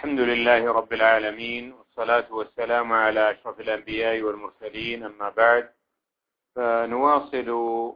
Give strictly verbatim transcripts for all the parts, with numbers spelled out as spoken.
الحمد لله رب العالمين، والصلاة والسلام على أشرف الأنبياء والمرسلين، أما بعد، فنواصل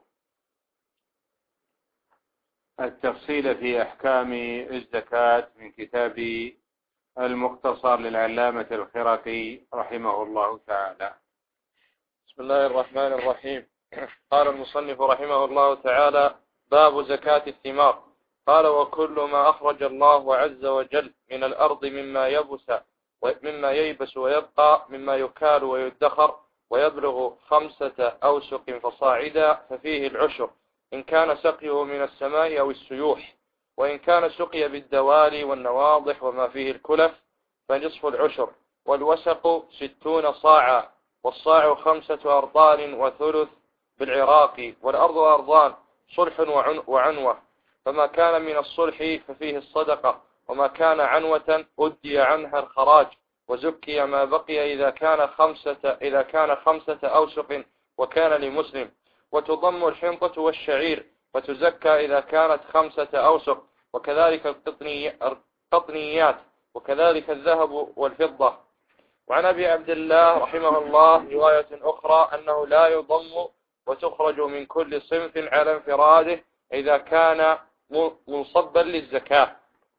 التفصيل في أحكام الزكاة من كتاب المختصر للعلامة الخرقي رحمه الله تعالى. بسم الله الرحمن الرحيم. قال المصنف رحمه الله تعالى: باب زكاة الثمار. قال: وكل ما أخرج الله عز وجل من الأرض مما يبس مما ييبس ويبقى مما يكال ويدخر ويبلغ خمسة أوسق فصاعدا ففيه العشر، إن كان سقيه من السماء أو السيوح، وإن كان سقي بالدوالي والنواضح وما فيه الكلف فنصف العشر، والوسق ستون صاعا، والصاع خمسة أرطال وثلث بالعراق، والأرض أرضان صلح وعنوة، فما كان من الصلح ففيه الصدقة، وما كان عنوة أدي عنها الخراج، وزكي ما بقي إذا كان خمسة إذا كان خمسة أوسق وكان لمسلم، وتضم الحنطة والشعير وتزكى إذا كانت خمسة أوسق، وكذلك القطنيات، وكذلك الذهب والفضة. وعن أبي عبد الله رحمه الله رواية أخرى أنه لا يضم وتخرج من كل صنف على انفراده إذا كان منصبا للزكاة.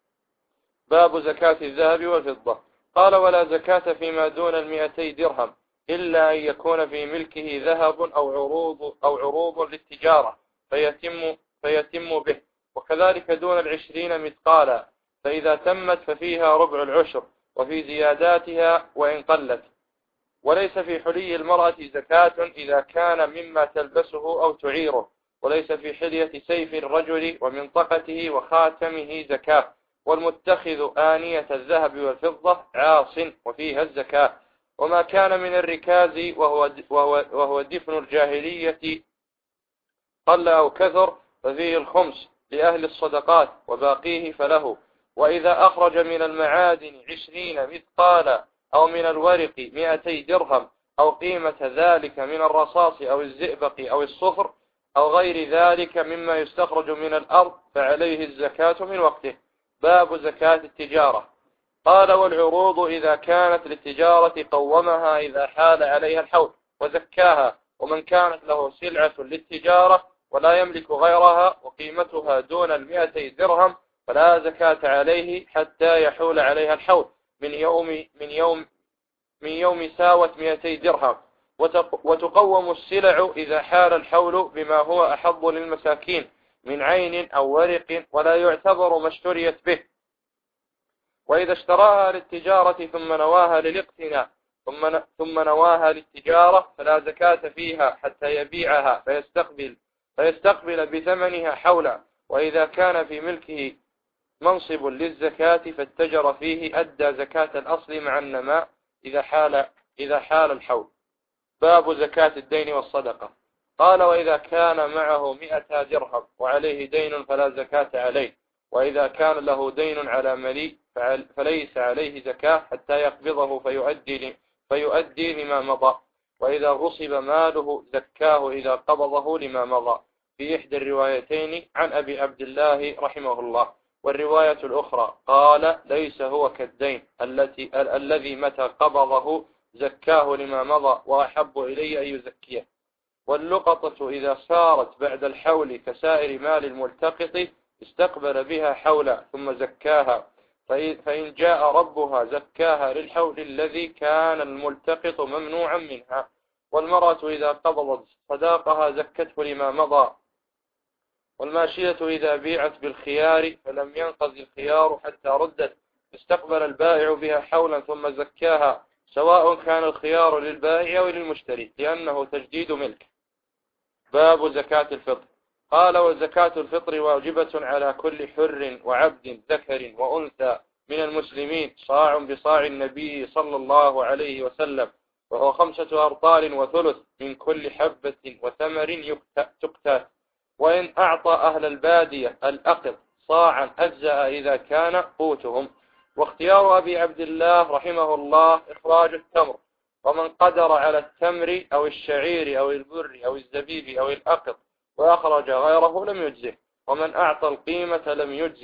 باب زكاة الذهب والفضة. قال: ولا زكاة فيما دون المئتي درهم إلا أن يكون في ملكه ذهب أو عروض أو عروض للتجارة فيتم فيتم به، وكذلك دون العشرين مثقالا، فإذا تمت ففيها ربع العشر، وفي زياداتها وإن قلت. وليس في حلي المرأة زكاة إذا كان مما تلبسه أو تعيره، وليس في حلية سيف الرجل ومنطقته وخاتمه زكاة، والمتخذ آنية الذهب والفضة عاص وفيها الزكاة. وما كان من الركاز وهو, وهو, وهو دفن الجاهلية قل أو كثر ففيه الخمس لأهل الصدقات، وباقيه فله. وإذا أخرج من المعادن عشرين مثقالا أو من الورق مئتي درهم أو قيمة ذلك من الرصاص أو الزئبق أو الصفر أو غير ذلك مما يستخرج من الأرض فعليه الزكاة من وقته. باب زكاة التجارة. قال: والعروض إذا كانت للتجارة قومها إذا حال عليها الحول وزكاها، ومن كانت له سلعة للتجارة ولا يملك غيرها وقيمتها دون المئتي درهم فلا زكاة عليه حتى يحول عليها الحول من يوم من يوم من يوم ساوت مئتي درهم. وتقوم السلع إذا حال الحول بما هو أحظ للمساكين من عين أو ورق، ولا يعتبر ما اشتريت به. وإذا اشتراها للتجارة ثم نواها للاقتناء ثم ثم نواها للتجارة فلا زكاة فيها حتى يبيعها فيستقبل فيستقبل بثمنها حولا. وإذا كان في ملكه منصب للزكاة فاتجر فيه أدى زكاة الأصل مع النماء إذا حال إذا حال الحول. باب زكاة الدين والصدقة. قال: وإذا كان معه مئة درهم وعليه دين فلا زكاة عليه، وإذا كان له دين على مليء فليس عليه زكاة حتى يقبضه فيؤدي فيؤدي لما مضى، وإذا غصب ماله زكاه إذا قبضه لما مضى، في إحدى الروايتين عن أبي عبد الله رحمه الله. والرواية الأخرى قال: ليس هو كالدين التي الذي متى قبضه زكاه لما مضى، وأحب إلي أن يزكيه. واللقطة إذا صارت بعد الحول كسائر مال الملتقط استقبل بها حولا ثم زكاها، فإن جاء ربها زكاها للحول الذي كان الملتقط ممنوعا منها. والمرأة إذا قبضت صداقها زكته لما مضى. والماشية إذا بيعت بالخيار فلم ينقض الخيار حتى ردت استقبل البائع بها حولا ثم زكاها، سواء كان الخيار للبائع أو للمشتري، لأنه تجديد ملك. باب زكاة الفطر. قال: وزكاة الفطر واجبة على كل حر وعبد ذكر وأنثى من المسلمين صاع بصاع النبي صلى الله عليه وسلم، وهو خمسة أرطال وثلث من كل حبة وثمر تقتات. وإن أعطى أهل البادية الأقط صاعا أجزأ إذا كان قوتهم. واختيار أبي عبد الله رحمه الله إخراج التمر، ومن قدر على التمر أو الشعير أو البر أو الزبيب أو الأقط وأخرج غيره لم يجزه، ومن أعطى القيمة لم يجزه.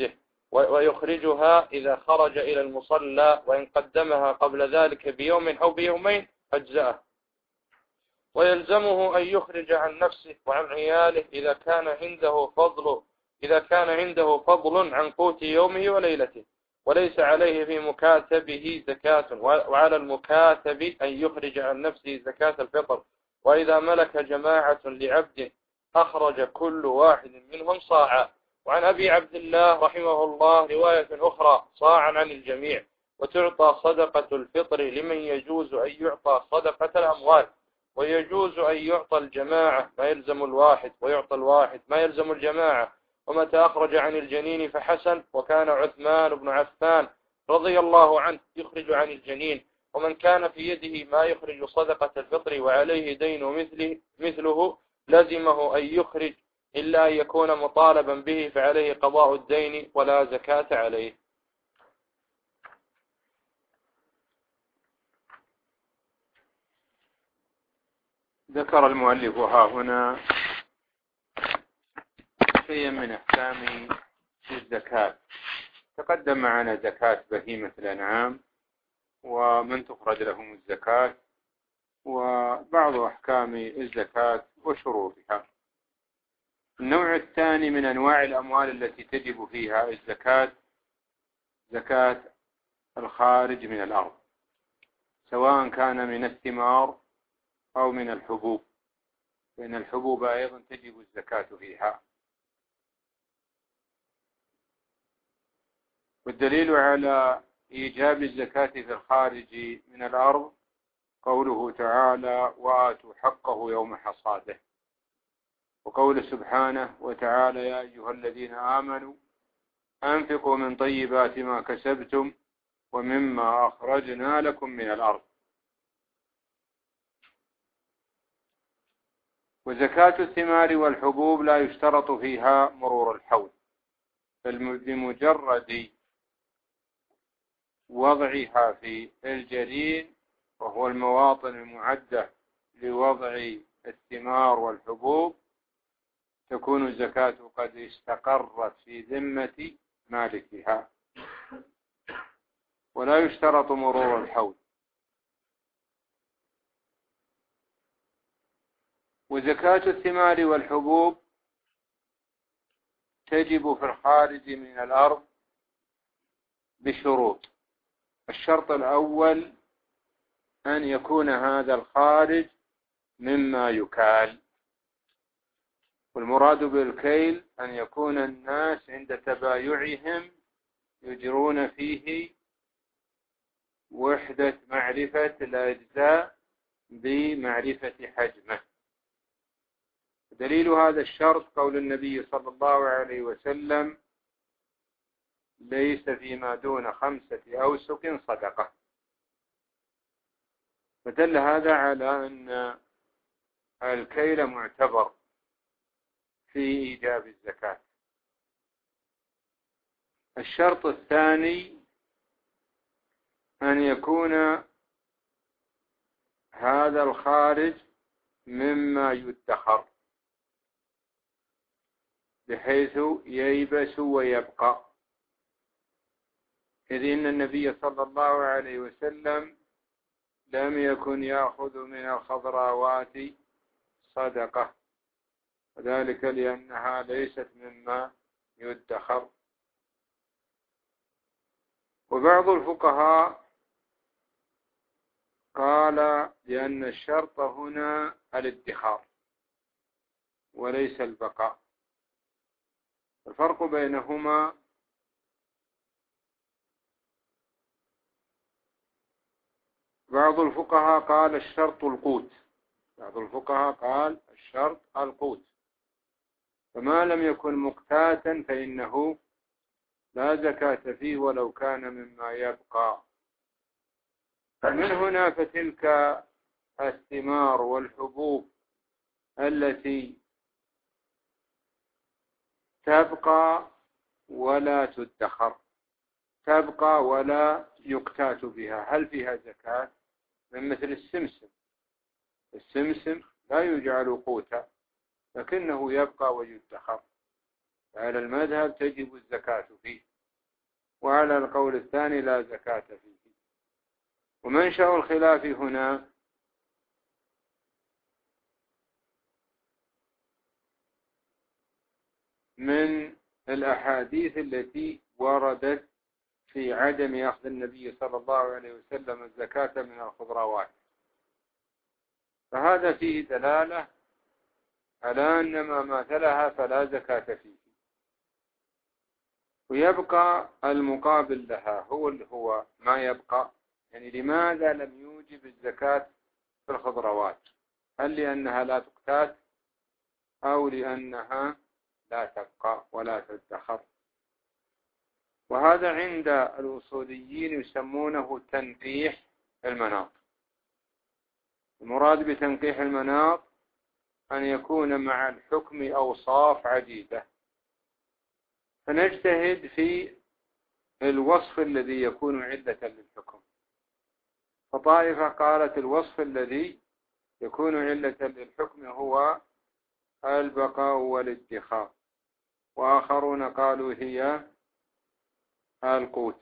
ويخرجها إذا خرج إلى المصلى، وإن قدمها قبل ذلك بيوم أو بيومين أجزأه. ويلزمه أن يخرج عن نفسه وعن عياله إذا كان عنده فضل إذا كان عنده فضل عن قوت يومه وليلته، وليس عليه في مكاتبه زكاة، وعلى المكاتب أن يخرج عن نفسه زكاة الفطر. وإذا ملك جماعة لعبد أخرج كل واحد منهم صاعا. وعن أبي عبد الله رحمه الله رواية أخرى: صاعا عن الجميع. وتعطى صدقة الفطر لمن يجوز أن يعطى صدقة الأموال، ويجوز أن يعطى الجماعة ما يلزم الواحد، ويعطى الواحد ما يلزم الجماعة. ومتى أخرج عن الجنين فحسن. وكان عثمان بن عفان رضي الله عنه يخرج عن الجنين. ومن كان في يده ما يخرج صدقة الفطر وعليه دين مثله, مثله لزمه أن يخرج، إلا أن يكون مطالبا به فعليه قضاء الدين ولا زكاة عليه. ذكر المؤلف ها هنا شيئا من أحكام الزكاة. تقدم معنا زكاة بهيمة الأنعام ومن تخرج لهم الزكاة، وبعض أحكام الزكاة وشروطها. النوع الثاني من أنواع الأموال التي تجب فيها الزكاة زكاة الخارج من الأرض، سواء كان من الثمار أو من الحبوب، لأن الحبوب أيضا تجب الزكاة فيها. والدليل على إيجاب الزكاة في الخارج من الأرض قوله تعالى: وآتوا حقه يوم حصاده. وقول سبحانه وتعالى: يا أيها الذين آمنوا أنفقوا من طيبات ما كسبتم ومما أخرجنا لكم من الأرض. وزكاة الثمار والحبوب لا يشترط فيها مرور الحول، بل بمجرد وضعها في الجرين، وهو المواطن المعدة لوضع الثمار والحبوب، تكون الزكاة قد استقرت في ذمة مالكها، ولا يشترط مرور الحول. وزكاة الثمار والحبوب تجب في الخارج من الأرض بشروط. الشرط الأول أن يكون هذا الخارج مما يكال، والمراد بالكيل أن يكون الناس عند تبايعهم يجرون فيه وحدة معرفة الأجزاء بمعرفة حجمه. دليل هذا الشرط قول النبي صلى الله عليه وسلم: ليس فيما دون خمسة أوسق صدقة. فدل هذا على أن الكيل معتبر في إيجاب الزكاة. الشرط الثاني أن يكون هذا الخارج مما يدخر، بحيث ييبس ويبقى، إذ إن النبي صلى الله عليه وسلم لم يكن يأخذ من الخضراوات صدقة، وذلك لأنها ليست مما يدخر. وبعض الفقهاء قال لأن الشرط هنا الادخار وليس البقاء. الفرق بينهما بعض الفقهاء قال الشرط القوت، بعض الفقهاء قال الشرط القوت، فما لم يكن مقتاتا فإنه لا زكاة فيه ولو كان مما يبقى. من هنا فتلك الثمار والحبوب التي تبقى ولا تدخر، تبقى ولا يقتات بها، هل فيها زكاة؟ من مثل السمسم، السمسم لا يجعل قوتا لكنه يبقى ويدخر، على المذهب تجب الزكاة فيه. وعلى القول الثاني لا زكاة فيه. ومنشأ الخلاف هنا من الأحاديث التي وردت في عدم أخذ النبي صلى الله عليه وسلم الزكاة من الخضروات، فهذا فيه دلالة على أن ما ماثلها فلا زكاة فيه. ويبقى المقابل لها هو اللي هو ما يبقى، يعني لماذا لم يوجب الزكاة في الخضروات؟ هل لأنها لا تقتات أو لأنها لا تبقى ولا تدخر؟ وهذا عند الأصوليين يسمونه تنقيح المناط. المراد بتنقيح المناط أن يكون مع الحكم أوصاف عديدة، فنجتهد في الوصف الذي يكون علة للحكم. فطائفة قالت الوصف الذي يكون علة للحكم هو البقاء والادخار، وآخرون قالوا هي القوت.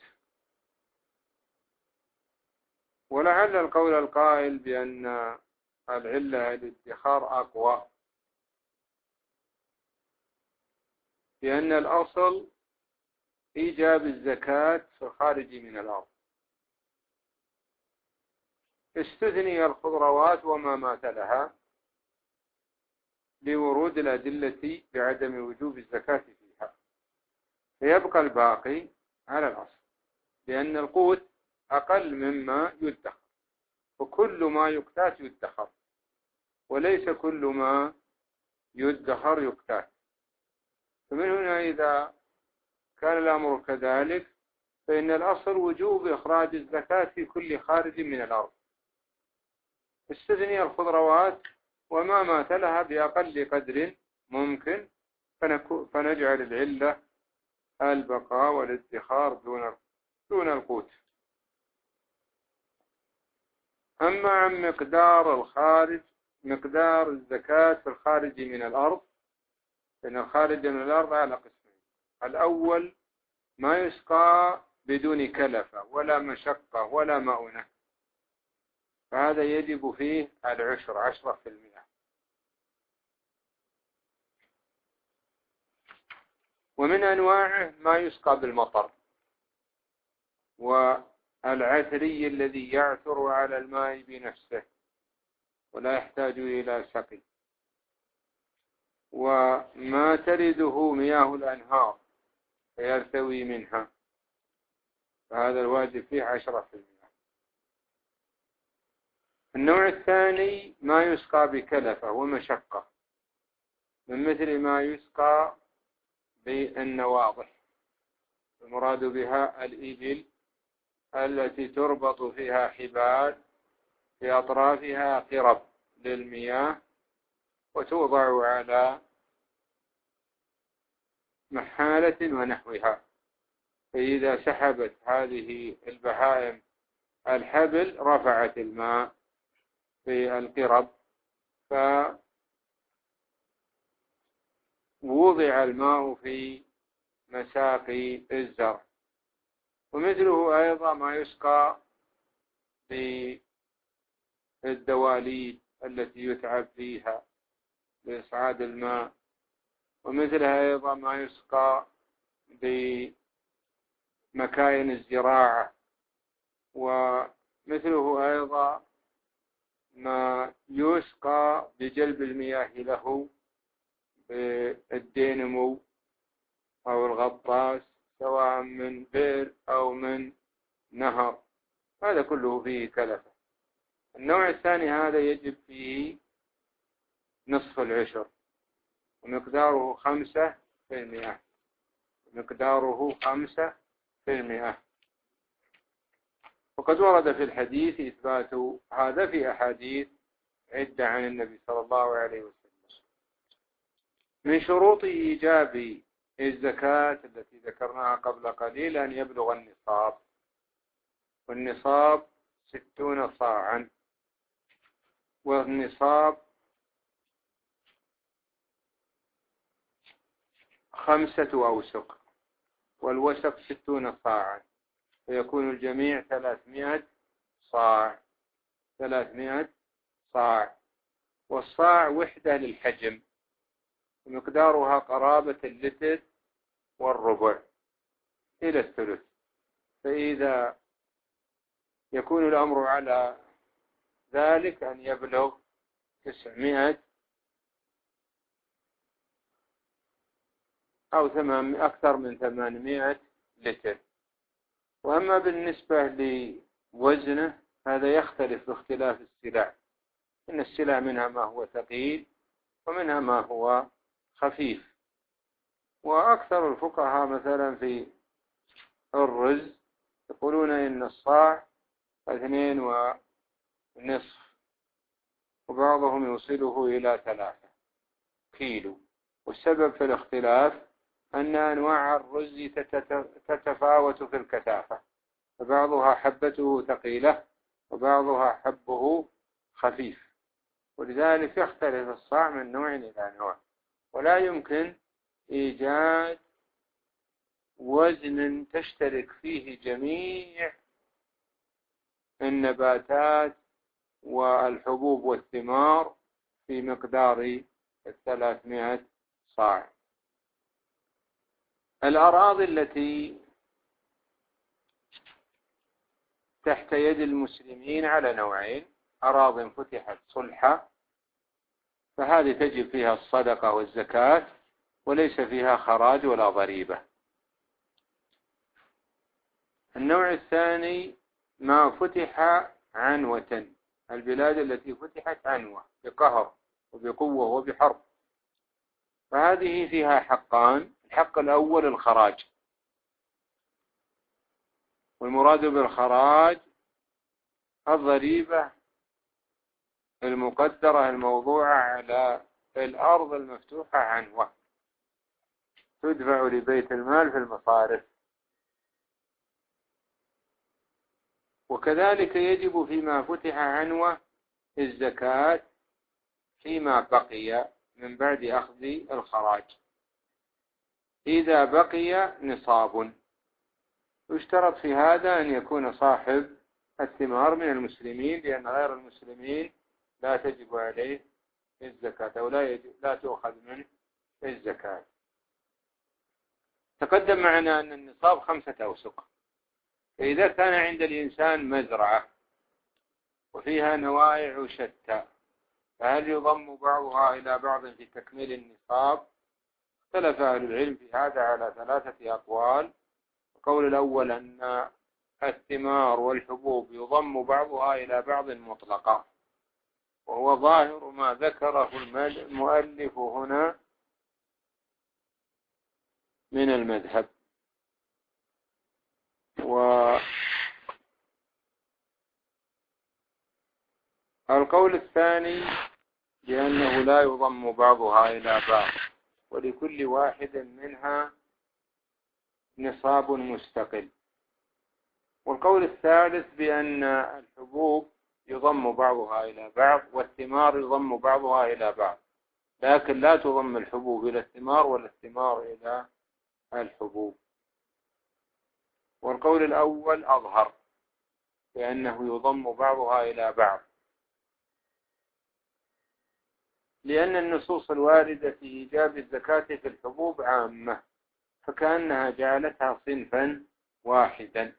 ولعل القول القائل بأن العلة الادخار أقوى، لأن الأصل إيجاب الزكاة في الخارج من الأرض، استثني الخضروات وما ماثلها لورود الأدلة بعدم وجوب الزكاة فيها، فيبقى الباقي على الأصل، لأن القوت أقل مما يدخر، وكل ما يقتات يدخر، وليس كل ما يدخر يقتات. فمن هنا إذا كان الأمر كذلك فإن الأصل وجوب إخراج الزكاة في كل خارج من الأرض، استثني الخضروات وما ماثلها بأقل قدر ممكن، فنجعل العلة البقاء والادخار دون دون القوت. أما عن مقدار الخارج مقدار الزكاة في الخارج من الأرض، فإن الخارج من الأرض على قسمين: الأول ما يسقى بدون كلفة ولا مشقة ولا مؤونة، فهذا يجب فيه العشر عشرة في المئة. ومن أنواعه ما يسقى بالمطر، والعثري الذي يعثر على الماء بنفسه ولا يحتاج إلى سقي، وما ترده مياه الأنهار فيرتوي منها، فهذا الواجب فيه عشرة في المئة. النوع الثاني ما يسقى بكلفة ومشقة، من مثل ما يسقى بالنواضح، المراد بها الإبل التي تربط فيها حبال في أطرافها قرب للمياه وتوضع على محالة ونحوها، فإذا سحبت هذه البهائم الحبل رفعت الماء في القرب، فوضع الماء في مساقي الزرع. ومثله أيضا ما يسقى بالدواليب التي يتعب فيها لإصعاد الماء، ومثلها أيضا ما يسقى بمكاين الزراعة، ومثله أيضا ما يسقى بجلب المياه له بالدينمو أو الغطاس، سواء من بئر أو من نهر، هذا كله فيه كلفة. النوع الثاني هذا يجب فيه نصف العشر، ومقداره خمسة في المئة مقداره خمسة في المئة. وقد ورد في الحديث إثبات هذا في أحاديث عدة عن النبي صلى الله عليه وسلم. من شروط إيجاب الزكاة التي ذكرناها قبل قليل أن يبلغ النصاب، والنصاب ستون صاعا، والنصاب خمسة أوسق، والوسق ستون صاعا، فيكون الجميع ثلاثمائة صاع. ثلاثمائة صاع. والصاع وحدة للحجم، ومقدارها قرابة اللتر والربع إلى الثلث. فإذا يكون الأمر على ذلك أن يبلغ تسعمائة أو ثمان أكثر من ثمانمائة لتر. وأما بالنسبة لوزنه هذا يختلف باختلاف السلع، إن السلع منها ما هو ثقيل ومنها ما هو خفيف. وأكثر الفقهاء مثلا في الرز يقولون إن الصاع اثنين ونصف، وبعضهم يوصله إلى ثلاثة كيلو. والسبب في الاختلاف أن أنواع الرز تتفاوت في الكثافة، فبعضها حبته ثقيلة وبعضها حبه خفيف، ولذلك يختلف الصاع من نوع إلى نوع. ولا يمكن إيجاد وزن تشترك فيه جميع النباتات والحبوب والثمار في مقدار الثلاثمائة صاع. الأراضي التي تحت يد المسلمين على نوعين: أراض فتحت صلحة فهذه تجب فيها الصدقة والزكاة وليس فيها خراج ولا ضريبة. النوع الثاني ما فتح عنوة، البلاد التي فتحت عنوة بقهر وبقوة وبحرب، فهذه فيها حقان: الحق الأول الخراج، والمراد بالخراج الضريبة المقدرة الموضوعة على الأرض المفتوحة عنوة، تدفع لبيت المال في المصارف. وكذلك يجب فيما فتح عنوة الزكاة فيما بقي من بعد أخذ الخراج، إذا بقي نصاب. يشترط في هذا أن يكون صاحب الثمار من المسلمين، لأن غير المسلمين لا تجب عليه الزكاة أو لا, يجب لا تؤخذ منه الزكاة. تقدم معنا أن النصاب خمسة أوسق. فإذا كان عند الإنسان مزرعة وفيها نوائع شتى، فهل يضم بعضها إلى بعض في تكميل النصاب؟ اختلف أهل العلم في هذا على ثلاثة أقوال. القول الأول أن الثمار والحبوب يضم بعضها إلى بعض مطلقا، وهو ظاهر ما ذكره المؤلف هنا من المذهب. والقول الثاني بأنه لا يضم بعضها إلى بعض، ولكل واحد منها نصاب مستقل. والقول الثالث بأن الحبوب يضم بعضها إلى بعض والثمار يضم بعضها إلى بعض، لكن لا تضم الحبوب إلى الثمار ولا الثمار إلى الحبوب. والقول الأول أظهر بأنه يضم بعضها إلى بعض، لأن النصوص الواردة في إيجاب الزكاة في الحبوب عامة، فكأنها جعلتها صنفا واحدا.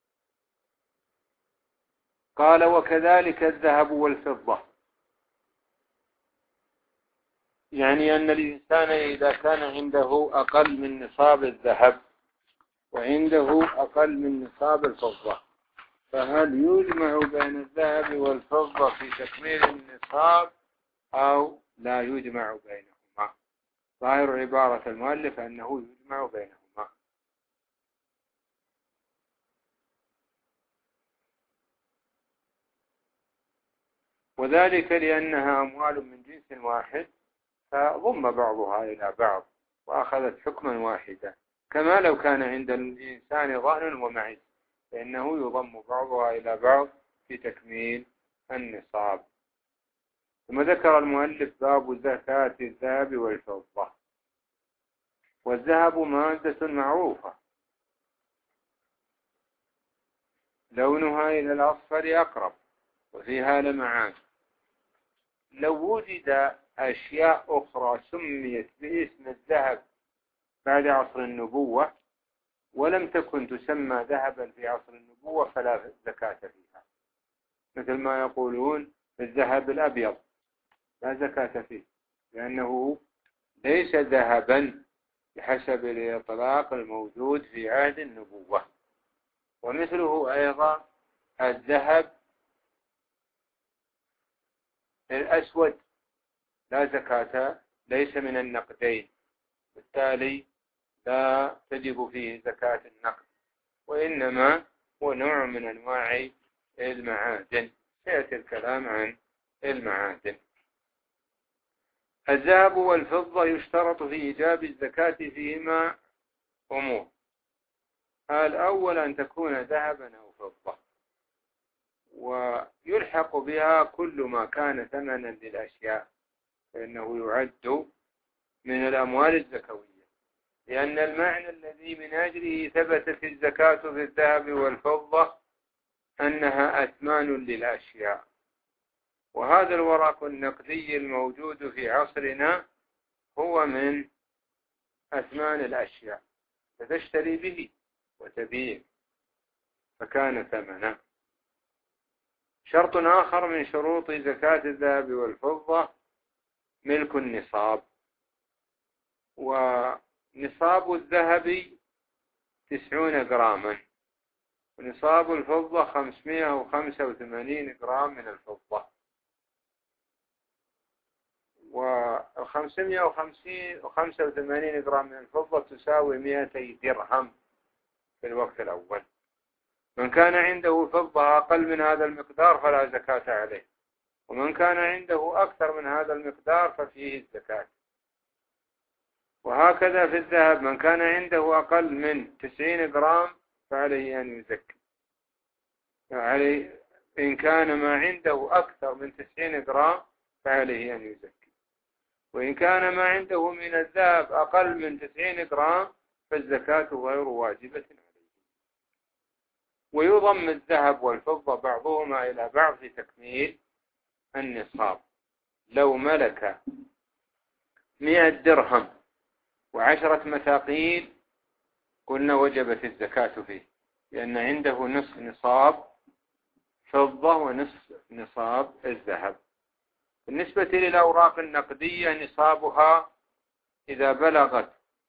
قال: وكذلك الذهب والفضة، يعني أن الإنسان إذا كان عنده أقل من نصاب الذهب وعنده أقل من نصاب الفضة، فهل يجمع بين الذهب والفضة في تكميل النصاب أو لا يجمع بينهما؟ ظاهر عبارة المؤلف أنه يجمع بينهما، وذلك لأنها أموال من جنس واحد فضم بعضها إلى بعض وأخذت حكما واحدا، كما لو كان عند الإنسان ظهر ومعز فإنه يضم بعضها إلى بعض في تكميل النصاب. ثم ذكر المؤلف باب زكاة الذهب والفضة. والذهب مادة معروفة لونها إلى الأصفر أقرب وفيها لمعان. لو وجد أشياء أخرى سميت باسم الذهب بعد عصر النبوة ولم تكن تسمى ذهبا في عصر النبوة فلا زكاة فيها، مثل ما يقولون الذهب الأبيض لا زكاة فيه لأنه ليس ذهبا بحسب الإطلاق الموجود في عهد النبوة. ومثله أيضا الذهب الأسود لا زكاة، ليس من النقدين، بالتالي لا تجب فيه زكاة النقد، وإنما هو نوع من أنواع المعادن. سيأتي الكلام عن المعادن. الذهب والفضة يشترط في إيجاب الزكاة فيهما أمور. الأول أن تكون ذهبا أو فضة، ويلحق بها كل ما كان ثمنا للأشياء فإنه يعد من الأموال الزكوية، لأن المعنى الذي من أجله ثبتت الزكاة في الذهب والفضة أنها أثمان للأشياء. وهذا الورق النقدي الموجود في عصرنا هو من أثمان الأشياء، فتشتري به وتبيع فكان ثمنا. شرط آخر من شروط زكاة الذهب والفضة ملك النصاب، ونصاب الذهب تسعون جراما، ونصاب الفضة خمسمائة وخمسة وثمانين جرام من الفضة، والخمسمائة وخمسة وثمانين جرام من الفضة تساوي مئتي درهم في الوقت الأول. من كان عنده فضة أقل من هذا المقدار فلا زكاة عليه، ومن كان عنده أكثر من هذا المقدار ففيه الزكاة. وهكذا في الذهب، من كان عنده أقل من تسعين جرام فعليه أن يزكي، يعني إن كان ما عنده أكثر من تسعين جرام فعليه أن يزكي، وإن كان ما عنده من الذهب أقل من تسعين جرام فالزكاة غير واجبة عليه. ويضم الذهب والفضة بعضهما إلى بعض في تكميل النصاب. لو ملك مئة درهم وعشرة مثاقيل قلنا وجبت الزكاة فيه، لأن عنده نصف نصاب فضة ونصف نصاب الذهب. بالنسبة للأوراق النقدية نصابها إذا بلغت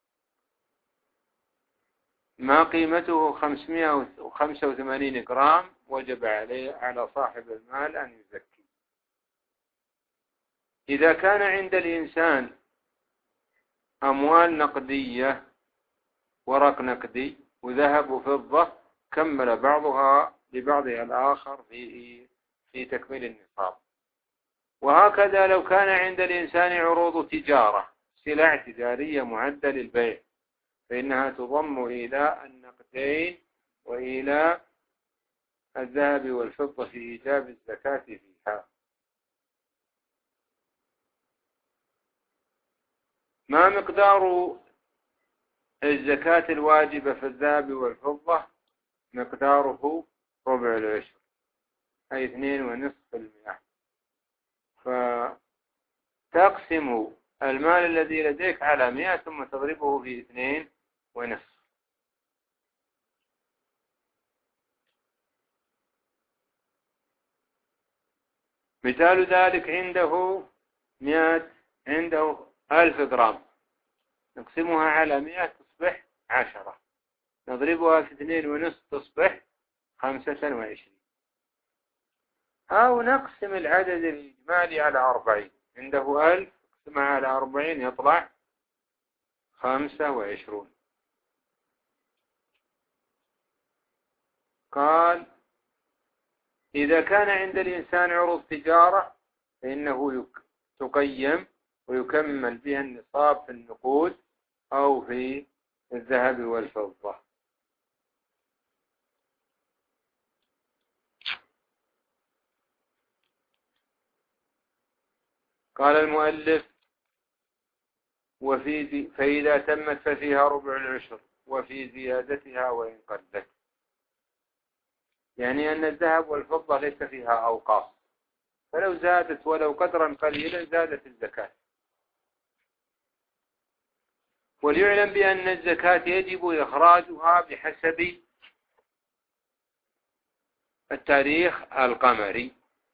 ما قيمته خمسمائة وخمسة وثمانين جرام وجب عليه على صاحب المال أن يزكي. إذا كان عند الإنسان أموال نقدية، ورق نقدي وذهب وفضة، كمل بعضها لبعضها الآخر في في تكميل النصاب. وهكذا لو كان عند الإنسان عروض تجارة، سلع تجارية معدة للبيع، فإنها تضم إلى النقدين وإلى الذهب والفضة في إيجاب الزكاة فيها. ما مقدار الزكاة الواجبة في الذهب والفضة؟ مقداره ربع العشر، أي اثنين ونصف المئة. فتقسم المال الذي لديك على مئة ثم تضربه في اثنين ونصف. مثال ذلك عنده مئة عنده ألف جرام، نقسمها على مئة تصبح عشرة، نضربها في اثنين ونصف تصبح خمسة وعشرين. أو نقسم العدد الإجمالي على أربعين، عنده ألف نقسمها على أربعين يطلع خمسة وعشرون. قال إذا كان عند الإنسان عروض تجارة فإنه تقيم ويكمل بها النصاب في النقود أو في الذهب والفضة. قال المؤلف وفي زي فإذا تمت ففيها ربع العشر وفي زيادتها وإن قلت. يعني أن الذهب والفضة ليس فيها أوقاف، فلو زادت ولو قدرا قليلا زادت الزكاة. وليعلم بأن الزكاة يجب إخراجها بحسب التاريخ القمري،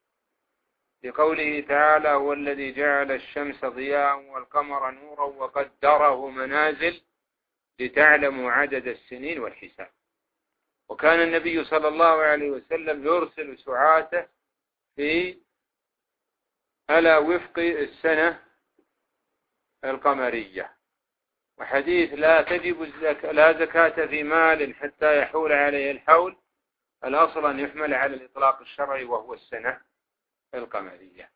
لقوله تعالى: هو الذي جعل الشمس ضياء والقمر نورا وقدره منازل لتعلموا عدد السنين والحساب. وكان النبي صلى الله عليه وسلم يرسل سعاته في على وفق السنة القمرية. وحديث لا تجب الزكاة لا زكاة في مال حتى يحول عليه الحول، الأصل أن يحمل على الإطلاق الشرعي وهو السنة القمرية.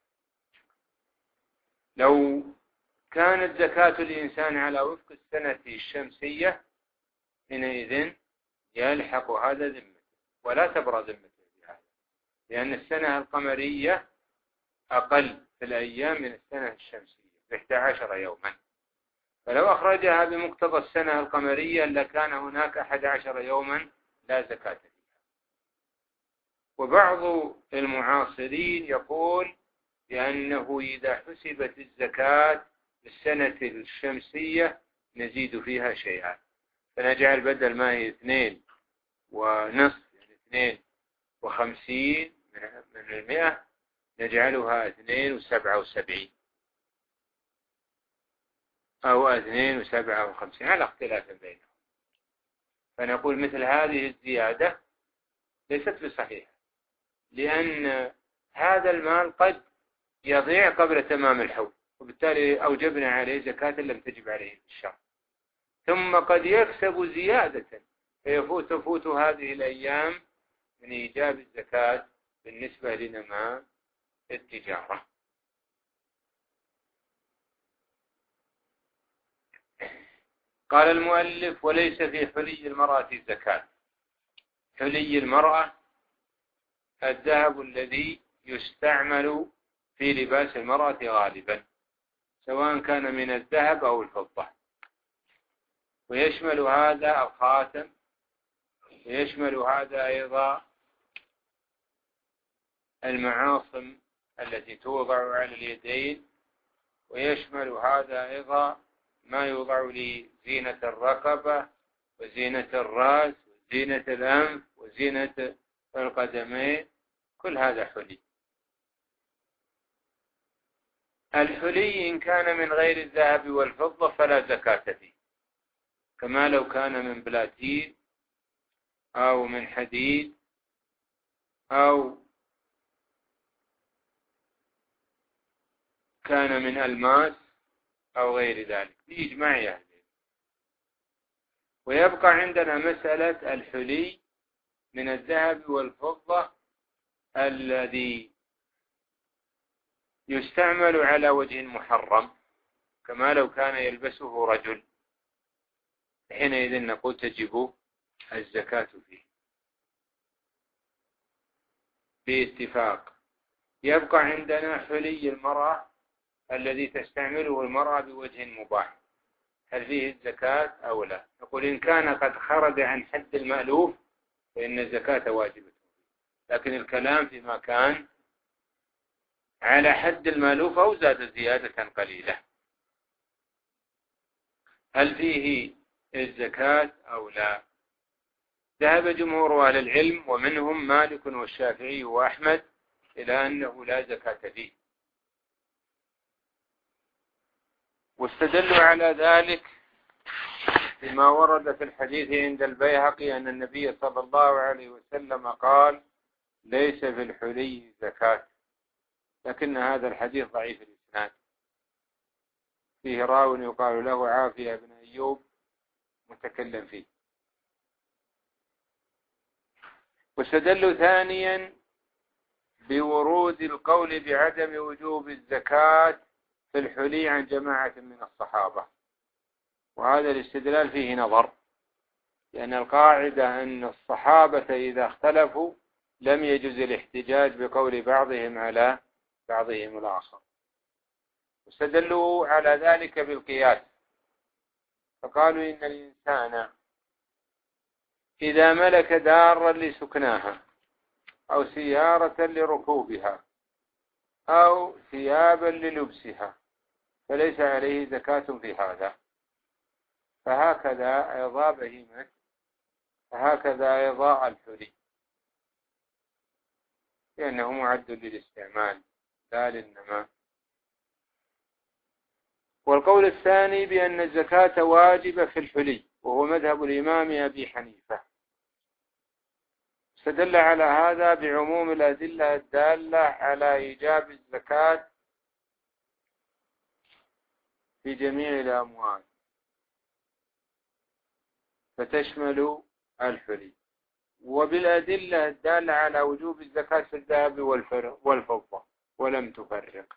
لو كانت زكاة الإنسان على وفق السنة الشمسية حينئذ يلحق هذا ذمته ولا تبرأ ذمته بهذا، لأن السنة القمرية أقل في الأيام من السنة الشمسية بإحدى عشر يوما، فلو أخرجها بمقتضى السنة القمرية لكان هناك أحد عشر يوما لا زكاة فيها. وبعض المعاصرين يقول بأنه إذا حسبت الزكاة بالسنة الشمسية نزيد فيها شيئا، فنجعل بدل ما هي اثنين ونصف يعني اثنين وخمسين من المئة نجعلها اثنين وسبعة وسبعين أو اثنين وسبعة وخمسين على اختلاف بينهم. فنقول مثل هذه الزيادة ليست بصحيحة، لأن هذا المال قد يضيع قبل تمام الحول، وبالتالي أوجبنا عليه زكاة لم تجب عليه في الشرع. ثم قد يكسب زيادة فيفوت تفوت هذه الأيام من إيجاب الزكاة بالنسبة لنماء التجارة. قال المؤلف: وليس في حلي المرأة زكاة. حلي المرأة الذهب الذي يستعمل في لباس المرأة غالبا، سواء كان من الذهب أو الفضة، ويشمل هذا الخاتم، ويشمل هذا أيضا المعاصم التي توضع على اليدين، ويشمل هذا أيضا ما يوضع لزينة الرقبة وزينة الرأس وزينة الأنف وزينة القدمين، كل هذا حلي. الحلي إن كان من غير الذهب والفضة فلا زكاة فيه، كما لو كان من بلاتين أو من حديد أو كان من ألماس أو غير ذلك بإجماع أهل العلم. ويبقى عندنا مسألة الحلي من الذهب والفضة الذي يستعمل على وجه محرم، كما لو كان يلبسه رجل، حينئذ نقول تجب الزكاة فيه باتفاق. يبقى عندنا حلي المرأة الذي تستعمله المرأة بوجه مباح، هل فيه الزكاة أو لا؟ نقول إن كان قد خرج عن حد المألوف فإن الزكاة واجبة، لكن الكلام فيما كان على حد المألوف أو زاد زيادة قليلة، هل فيه الزكاة أو لا؟ ذهب جمهور أهل العلم ومنهم مالك والشافعي وأحمد إلى أنه لا زكاة فيه، واستدلوا على ذلك بما ورد في الحديث عند البيهقي أن النبي صلى الله عليه وسلم قال: ليس في الحلي زكاة، لكن هذا الحديث ضعيف الإسناد، فيه راو يقال له عافية بن أيوب متكلم فيه. واستدلوا ثانيا بورود القول بعدم وجوب الزكاة في الحلي عن جماعة من الصحابة، وهذا الاستدلال فيه نظر، لأن القاعدة أن الصحابة إذا اختلفوا لم يجوز الاحتجاج بقول بعضهم على بعضهم الآخر. واستدلوا على ذلك بالقياس، فقالوا إن الإنسان إذا ملك دارا لسكناها أو سيارة لركوبها أو ثيابا للبسها فليس عليه زكاة في هذا. فهكذا أيضا بهيمة فهكذا أيضا الحلي، لأنه معد للاستعمال لا للنماء. والقول الثاني بأن الزكاة واجبة في الحلي، وهو مذهب الإمام أبي حنيفة، استدل على هذا بعموم الأدلة الدالة على إيجاب الزكاة في جميع الأموال فتشمل الحلي، وبالأدلة الدالة على وجوب الزكاة في الذهب والفضة ولم تفرق.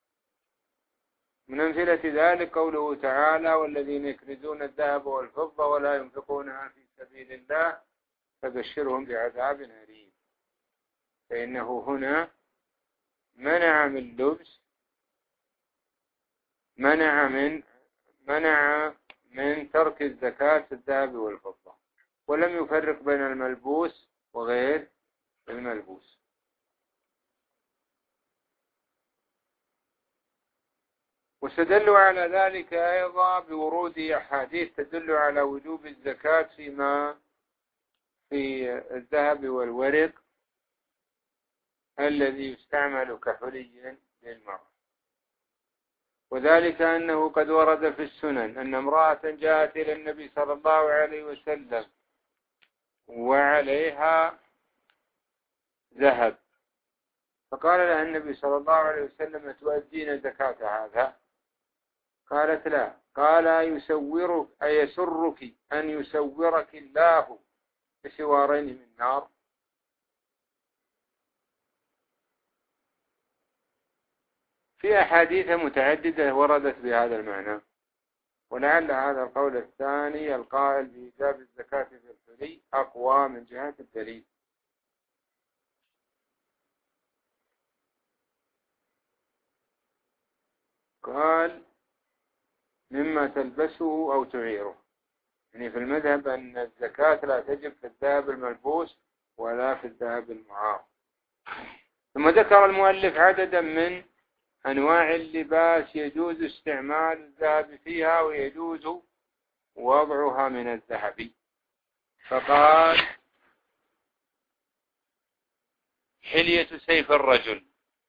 من أمثلة ذلك قوله تعالى: والذين يكنزون الذهب والفضة ولا ينفقونها في سبيل الله فبشرهم بعذاب أليم. فإنه هنا منع من لبس منع من منع من ترك الزكاة في الذهب والفضة، ولم يفرق بين الملبوس وغير الملبوس. واستدلوا على ذلك أيضا بورود أحاديث تدل على وجوب الزكاة فيما في الذهب والورق الذي يستعمل كحلي للمرأة، وذلك أنه قد ورد في السنن أن امرأة جاءت إلى النبي صلى الله عليه وسلم وعليها ذهب، فقال لها النبي صلى الله عليه وسلم: تؤدين زكاة هذا؟ قالت: لا. قال: يسورك أيسرك أن يسورك الله بسوارين من نار؟ في أحاديث متعددة وردت بهذا المعنى، ولعل هذا القول الثاني القائل بإيجاب الزكاة في الحلي أقوى من جهة الدليل. قال: مما تلبسه أو تعيره، يعني في المذهب أن الزكاة لا تجب في الذهب الملبوس ولا في الذهب المعار. ثم ذكر المؤلف عددا من أنواع اللباس يجوز استعمال الذهب فيها ويجوز وضعها من الذهب، فقال: حلية سيف الرجل،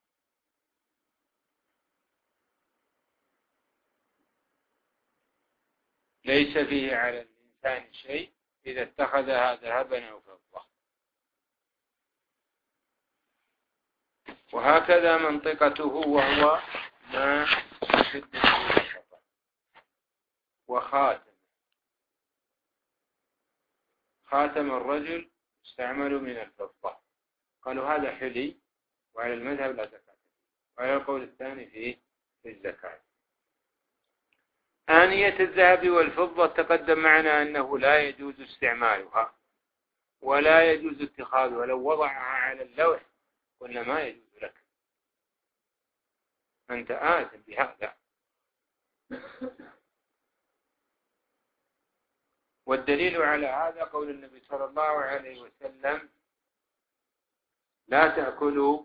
ليس فيه على الإنسان شيء إذا اتخذها ذهبا أو فضة. وهكذا منطقته وهو ما يشد وخاتم خاتم الرجل يستعمل من الفضة، قالوا هذا حلي، وعلى المذهب لا زكاة، وعلى القول الثاني فيه في الزكاة. آنية الذهب والفضة تقدم معنا أنه لا يجوز استعمالها ولا يجوز اتخاذها، لو وضعها على اللوح قلنا ما يجوز لك، أنت آثم بهذا. والدليل على هذا قول النبي صلى الله عليه وسلم: لا تأكلوا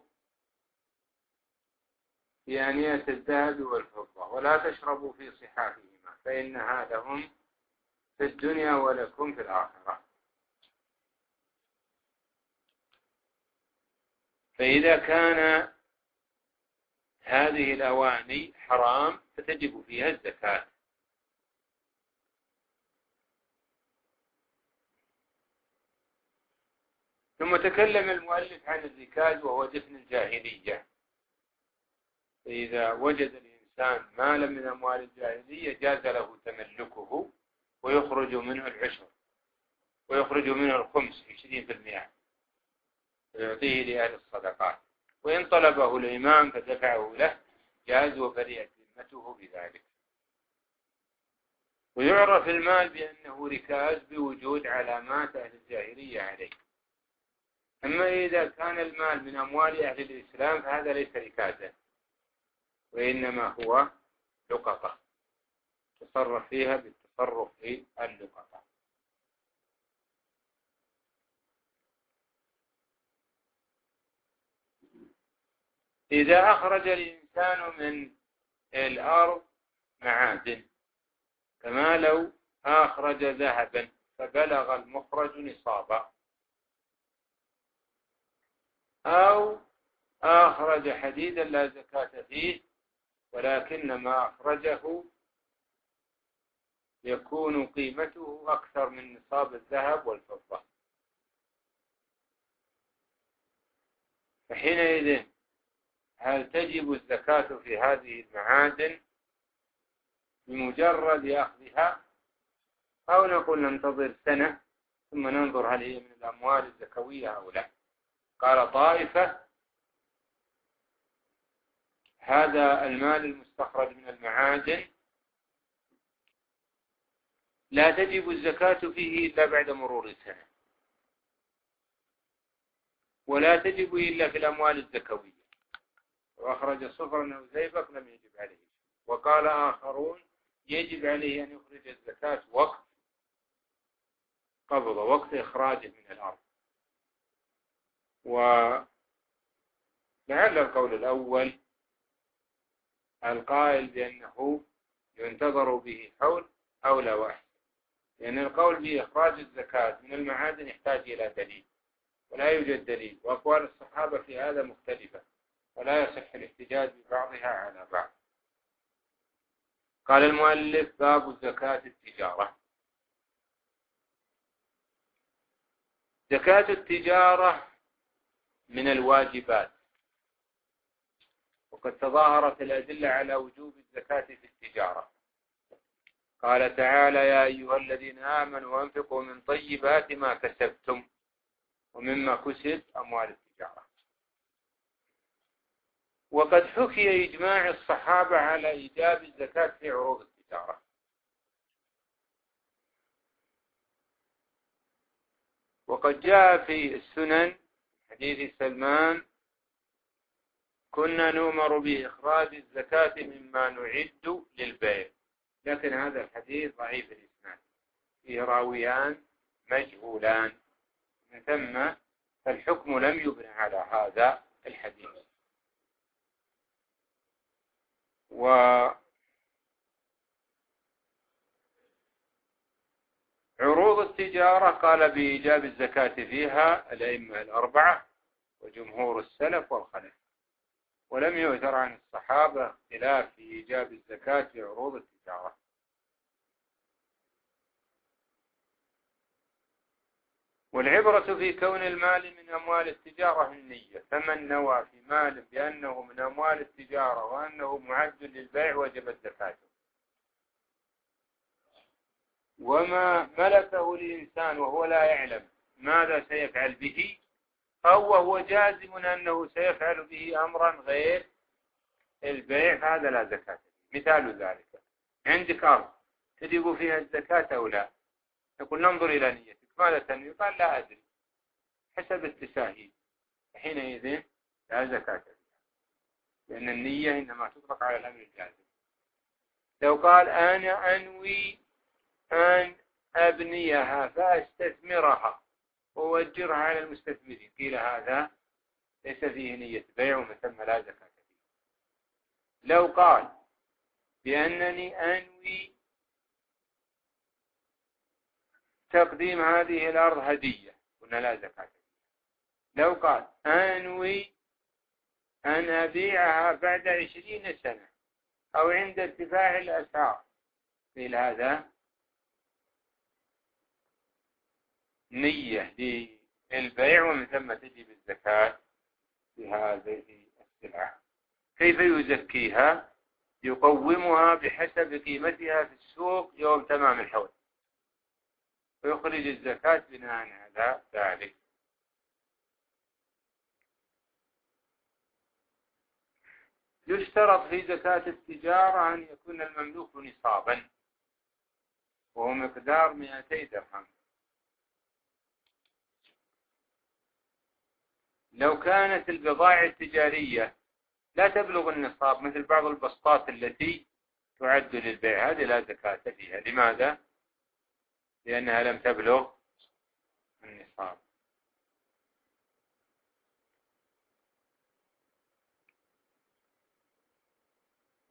في آنية الذهب والفضة ولا تشربوا في صحافهما فإنها لهم في الدنيا ولكم في الآخرة. فإذا كان هذه الأواني حرام فتجب فيها الزكاة. ثم تكلم المؤلف عن الركاز وهو دفن الجاهلية، فإذا وجد الإنسان مالا من أموال الجاهلية جاز له تملكه ويخرج منه العشر ويخرج منه الخمس عشرين في المئة ويعطيه لأهل الصدقات، وإن طلبه الإمام فدفعه له جاز وبرئت ذمته بذلك. ويعرف المال بأنه ركاز بوجود علامات أهل الجاهلية عليه. أما إذا كان المال من أموال أهل الإسلام فهذا ليس ركازا، وإنما هو لقطة تصرف فيها بالتصرف في اللقطة. إذا أخرج الإنسان من الأرض معادن، كما لو أخرج ذهبا فبلغ المخرج نصابا، أو أخرج حديدا لا زكاة فيه ولكن ما أخرجه يكون قيمته أكثر من نصاب الذهب والفضة، فحينئذ هل تجب الزكاة في هذه المعادن بمجرد أخذها، أو نقول ننتظر سنة ثم ننظر هل هي من الأموال الزكوية أو لا؟ قال طائفة هذا المال المستخرج من المعادن لا تجب الزكاة فيه إلا بعد مرور سنة، ولا تجب إلا في الأموال الزكوية، وأخرج صفرا أو زيبق لم يجب عليه. وقال آخرون يجب عليه أن يخرج الزكاة وقت قبض، وقت إخراجه من الأرض. ولعل القول الأول القائل بأنه ينتظر به حول أولى واحد، لأن القول بإخراج الزكاة من المعادن يحتاج إلى دليل، ولا يوجد دليل، وأقوال الصحابة في هذا مختلفة، ولا يصح الاحتجاج ببعضها على بعض. قال المؤلف باب زكاة التجارة. زكاة التجارة من الواجبات، وقد تظاهرت الأدلة على وجوب الزكاة في التجارة. قال تعالى يا أيها الذين آمنوا أنفقوا من طيبات ما كسبتم ومما كسب أموال التجارة. وقد حكي إجماع الصحابة على إيجاب الزكاة في عروض التجارة، وقد جاء في السنن حديث سلمان كنا نؤمر بإخراج الزكاة مما نعد للبيع، لكن هذا الحديث ضعيف الإسناد، فيه راويان مجهولان، من ثم فالحكم لم يبنى على هذا الحديث. وعروض التجارة قال بإيجاب الزكاة فيها الأئمة الأربعة وجمهور السلف والخلف، ولم يؤثر عن الصحابة اختلاف في إيجاب الزكاة في عروض التجارة. والعبرة في كون المال من أموال التجارة النية، فمن نوى في مال بأنه من أموال التجارة وأنه معد للبيع وجبت زكاته. وما ملكه الإنسان وهو لا يعلم ماذا سيفعل به، أو وهو جازم أنه سيفعل به أمرا غير البيع، فهذا لا زكاة. مثال ذلك عندك أرض تجب فيها الزكاة أو لا، نقول ننظر إلى نيتك ماذا تنوي؟ قال لا أدري حسب التساهيل، حينئذ لا زكاة فيها، لأن النية إنما تطلق على الأمر الجازم. لو قال أنا أنوي أن أبنيها فأستثمرها وأوجرها على المستثمرين، قيل هذا ليس فيه نية بيع ومن ثم لا زكاة فيه. لو قال بأنني أنوي تقديم هذه الأرض هدية، قلنا لا زكاة فيه. لو قال أنوي أن أبيعها بعد عشرين سنة أو عند ارتفاع الأسعار، قيل هذا نية للبيع ومن ثم تجب الزكاة في هذه السلعة. كيف يزكيها؟ يقومها بحسب قيمتها في السوق يوم تمام الحول، ويخرج الزكاة بناء على ذلك. يشترط في زكاة التجارة أن يكون المملوك نصابا، وهو مقدار مئتي درهم. لو كانت البضائع التجارية لا تبلغ النصاب، مثل بعض البسطات التي تعد للبيع، هذه لا زكاة فيها. لماذا؟ لأنها لم تبلغ النصاب.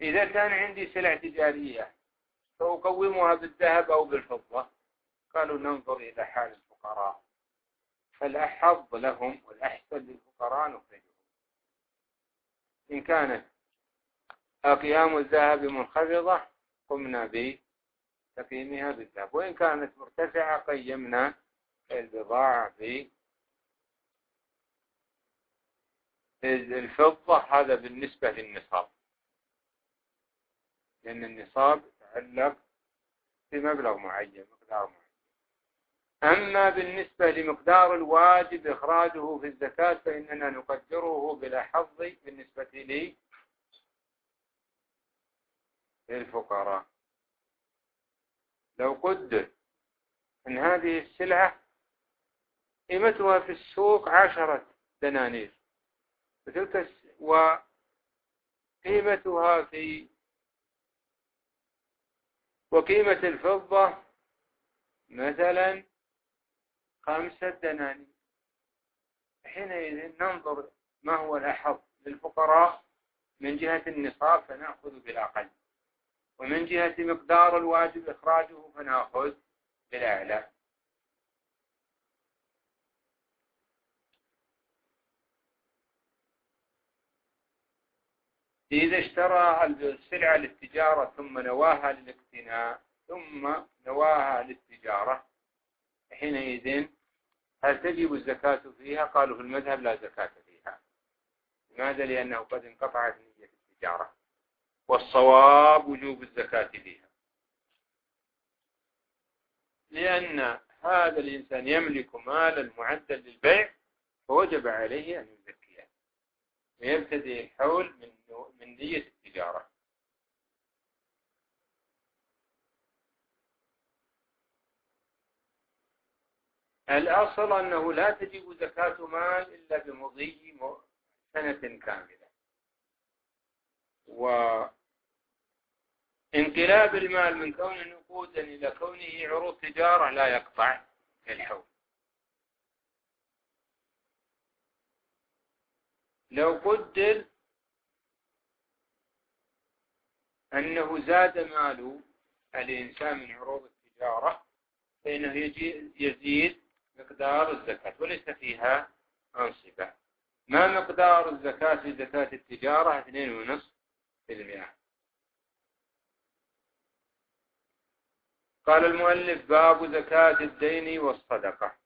إذا كان عندي سلع تجارية فأقومها بالذهب أو بالفضة، قالوا ننظر إلى حال الفقراء، فالأحظ لهم والأحسن للفقراء نخرجهم. إن كانت أقيام الذهب منخفضة قمنا بتقييمها بالذهب، وإن كانت مرتفعة قيمنا البضاعة بالفضة. هذا بالنسبة للنصاب، لأن النصاب يتعلق بمبلغ معين، مقدار معين. أما بالنسبة لمقدار الواجب إخراجه في الزكاة فإننا نقدره بلا حظ بالنسبة لي للفقراء. لو قدر أن هذه السلعة قيمتها في السوق عشرة دنانير، وتلك وقيمتها في وقيمة الفضة مثلا خمسة دنانير، حينئذ ننظر ما هو الأحظ للفقراء من جهة النصاب فنأخذ بالأقل، ومن جهة مقدار الواجب إخراجه فنأخذ بالأعلى. إذا اشترى السلعة للتجارة ثم نواها للاقتناء ثم نواها للتجارة، حينئذ هل تجب الزكاة فيها؟ قالوا في المذهب لا زكاة فيها. لماذا؟ لأنه قد انقطعت نية التجارة، والصواب وجوب الزكاة فيها، لأن هذا الإنسان يملك مالا معدا للبيع فوجب عليه أن يزكيه ويبتدئ الحول من من نية التجارة. الأصل أنه لا تجب زكاة مال إلا بمضي سنة كاملة، وانقلاب المال من كونه نقودا إلى كونه عروض تجارة لا يقطع الحول. لو قدر أنه زاد مال الإنسان من عروض التجارة فإنه يزيد مقدار الزكاة وليس فيها أنصبة. ما مقدار الزكاة في زكاة التجارة؟ اثنين ونصف في المئة. قال المؤلف: باب زكاة الدين والصدقة.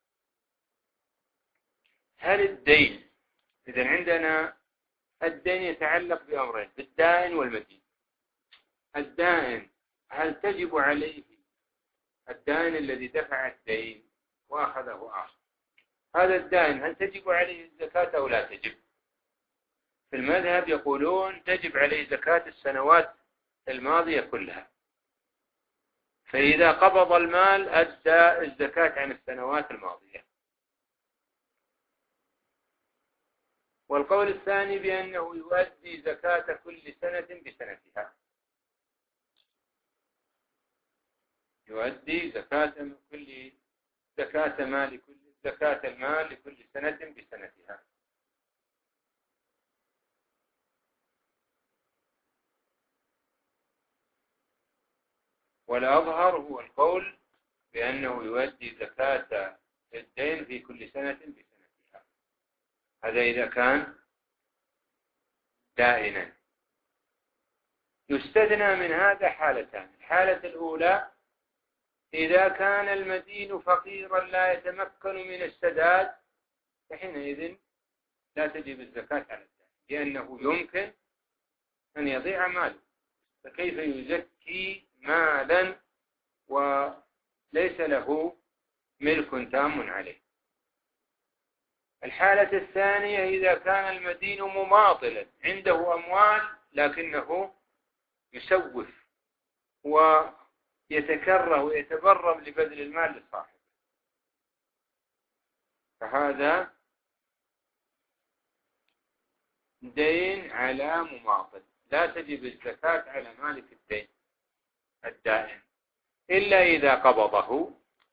هل الدين، إذن عندنا الدين يتعلق بأمرين، بالدائن والمدين. الدائن هل تجب عليه الدائن الذي دفع الدين وأخذه آخر، هذا الدائن هل تجب عليه الزكاة أو لا تجب؟ في المذهب يقولون تجب عليه زكاة السنوات الماضية كلها، فإذا قبض المال أدى الزكاة عن السنوات الماضية. والقول الثاني بأنه يؤدي زكاة كل سنة بسنتها، يؤدي زكاة كل زكاة مال كل زكاة المال لكل سنة بسنتها. والأظهر هو القول بأنه يؤدي زكاة الدين في كل سنة بسنتها، هذا إذا كان دائنا. يستثنى من هذا حالتان: الحالة الأولى إذا كان المدين فقيرا لا يتمكن من السداد فحينئذ لا تجب الزكاة على الدين، لأنه يمكن أن يضيع ماله، فكيف يزكي مالا وليس له ملك تام عليه. الحالة الثانية إذا كان المدين مماطلا، عنده أموال لكنه يسوف ويتكره ويتبرم لبذل المال لصاحبه، فهذا دين على مماطل، لا تجب الزكاة على مالك الدين الدائم إلا إذا قبضه،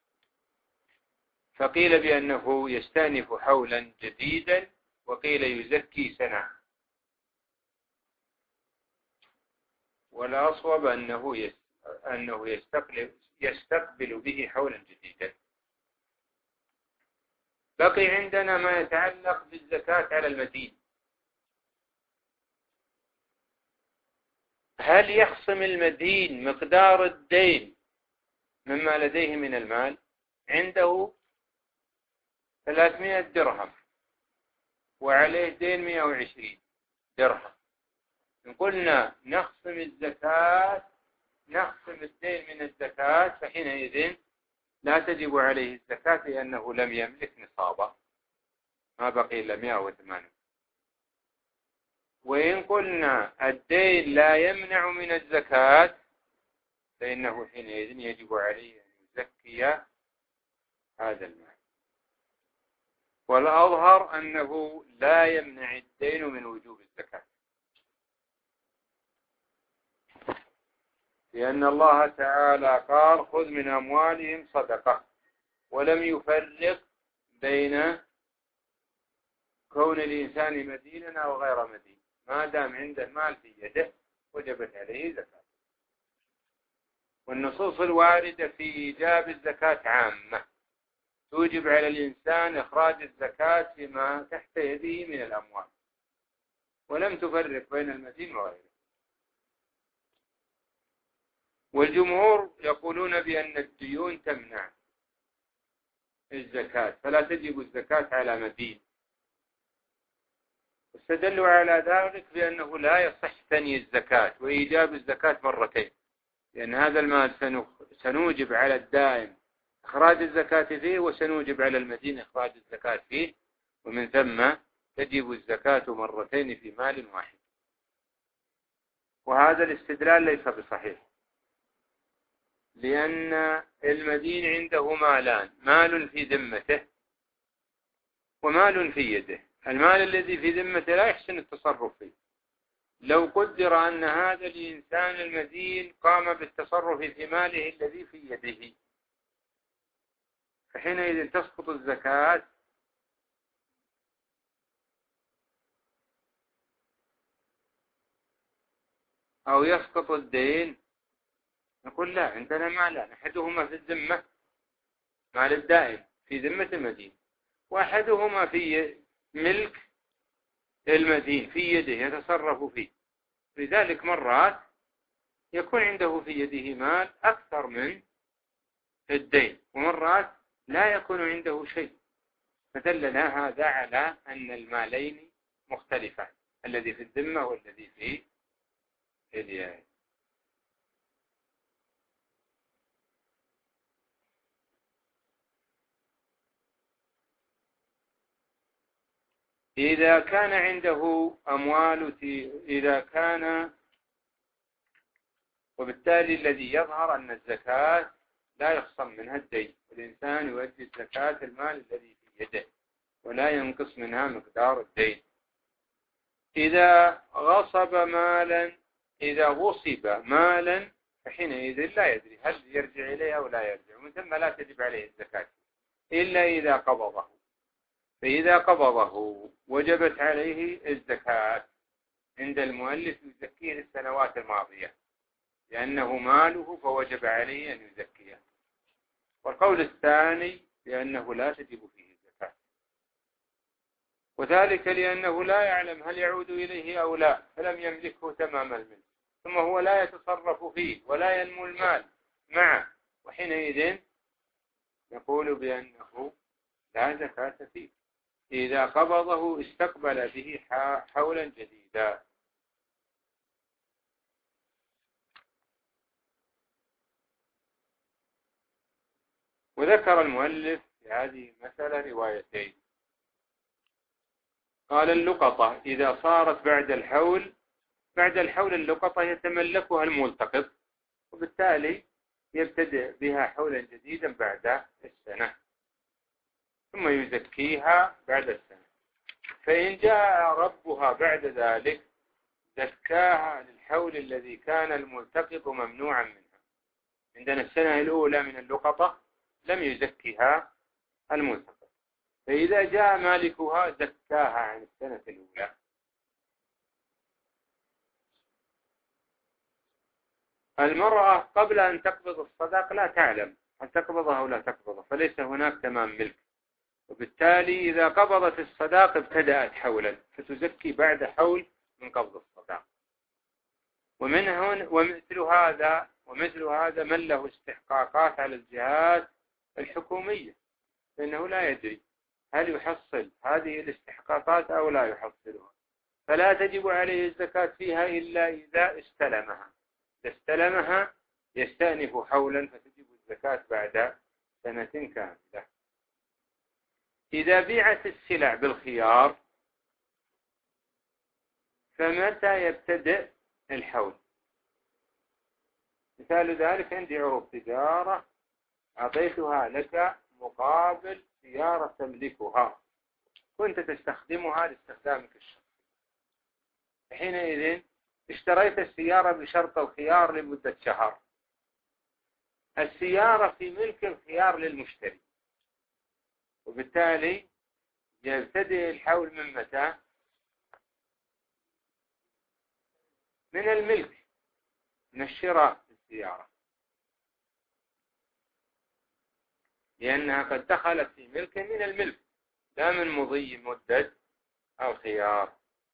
فقيل بأنه يستأنف حولا جديدا وقيل يزكي سنة. والأصوب أنه أنه يستقبل يستقبل به حولا جديدا. بقي عندنا ما يتعلق بالزكاة على المدين. هل يخصم المدين مقدار الدين مما لديه من المال؟ عنده ثلاثمائة درهم وعليه دين مائة وعشرين درهم. إن قلنا نخصم الزكاة نخصم الدين من الزكاة فحينئذ لا تجب عليه الزكاة لأنه لم يملك نصابه، ما بقي إلا مائة وثمانين. وإن قلنا الدين لا يمنع من الزكاة فإنه حينئذ يجب عليه أن يزكي هذا المال. والأظهر أنه لا يمنع الدين من وجوب الزكاة، لأن الله تعالى قال خذ من أموالهم صدقة، ولم يفرق بين كون الإنسان مدينا أو غير مدين، ما دام عنده المال في يده وجبت عليه زكاة. والنصوص الواردة في إيجاب الزكاة عامة، توجب على الإنسان إخراج الزكاة فيما تحت يده من الأموال، ولم تفرق بين المدين وغيره. والجمهور يقولون بأن الديون تمنع الزكاة فلا تجب الزكاة على مدين، استدلوا على ذلك بأنه لا يصح ثني الزكاة وإيجاب الزكاة مرتين، لأن هذا المال سنوجب على الدائم إخراج الزكاة فيه وسنوجب على المدين إخراج الزكاة فيه، ومن ثم تجب الزكاة مرتين في مال واحد. وهذا الاستدلال ليس بصحيح، لأن المدين عنده مالان، مال في ذمته ومال في يده. المال الذي في ذمته لا يحسن التصرف فيه. لو قدر أن هذا الإنسان المدين قام بالتصرف في ماله الذي في يده فحينئذ تسقط الزكاة أو يسقط الدين. نقول لا، عندنا مالان، أحدهما في الذمة مال الدائم في ذمة المدين، وأحدهما في ملك المدين في يده يتصرف فيه. لذلك مرات يكون عنده في يده مال أكثر من الدين، ومرات لا يكون عنده شيء، فدلنا هذا على أن المالين مختلفان، الذي في الذمة والذي في اليد. إذا كان عنده أموال إذا كان وبالتالي الذي يظهر أن الزكاة لا يخصم منها الدين، والإنسان يؤدي الزكاة المال الذي في يده ولا ينقص منها مقدار الدين. إذا غصب مالا إذا غصب مالا فحينئذ لا يدري هل يرجع إليه أو لا يرجع، ومن ثم لا تجب عليه الزكاة إلا إذا قبضه. فإذا قبضه وجبت عليه الزكاة عند المؤلف يزكيه للسنوات الماضية، لأنه ماله فوجب عليه أن يزكيه. والقول الثاني لأنه لا تجب فيه الزكاة، وذلك لأنه لا يعلم هل يعود إليه أو لا، فلم يملكه تمام الملك، ثم هو لا يتصرف فيه ولا ينمو المال معه، وحينئذ يقول بأنه لا زكاة فيه. إذا قبضه استقبل به حولا جديدا. وذكر المؤلف في هذه المسألة روايتين. قال اللقطة إذا صارت بعد الحول بعد الحول اللقطة يتملكها الملتقط، وبالتالي يبتدئ بها حولا جديدا بعد السنة ثم يزكيها بعد السنة. فإن جاء ربها بعد ذلك زكاها للحول الذي كان الملتقط ممنوعا منها. عندنا السنة الأولى من اللقطة لم يزكيها الملتقط، فإذا جاء مالكها زكاها عن السنة الأولى. المرأة قبل أن تقبض الصداق لا تعلم هل تقبضه أو لا تقبضه، فليس هناك تمام ملك، وبالتالي إذا قبضت الصداق ابتدأت حولا فتزكي بعد حول من قبض الصداق. ومن هنا ومثل هذا ومثل هذا من له استحقاقات على الجهات الحكومية، فإنه لا يدري هل يحصل هذه الاستحقاقات أو لا يحصلها، فلا تجب عليه الزكاة فيها إلا إذا استلمها. إذا استلمها يستأنف حولا فتجب الزكاة بعد سنة كاملة. إذا بيعت السلع بالخيار فمتى يبتدئ الحول؟ مثال ذلك عندي عروض تجارة أعطيتها لك مقابل سيارة تملكها كنت تستخدمها لاستخدامك الشخصي، حينئذ اشتريت السيارة بشرط الخيار لمدة شهر. السيارة في ملك الخيار للمشتري، وبالتالي يبتدئ الحول من متى؟ من الملك، من الشراء السيارة، لأنها قد دخلت في ملك من الملك لا من مضي مدة الخيار.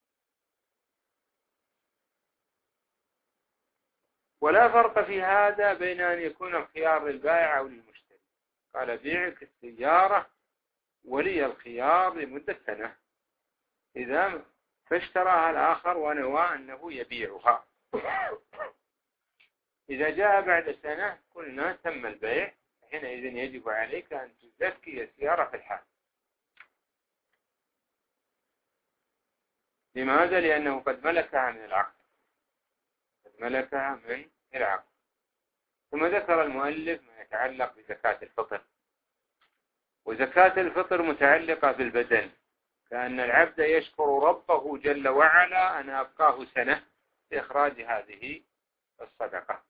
ولا فرق في هذا بين أن يكون الخيار للبائع أو للمشتري. قال بيعك السيارة ولي الخيار لمدة سنة، إذا فاشتراها الآخر ونوى أنه يبيعها. إذا جاء بعد سنة قلنا تم البيع، حينئذ يجب عليك أن تزكي السيارة في الحال. لماذا؟ لأنه قد ملكها من العقد، قد ملكها من العقد. ثم ذكر المؤلف ما يتعلق بزكاة الفطر. وزكاة الفطر متعلقة بالبدن، كأن العبد يشكر ربه جل وعلا أن أبقاه سنة لإخراج هذه الصدقة.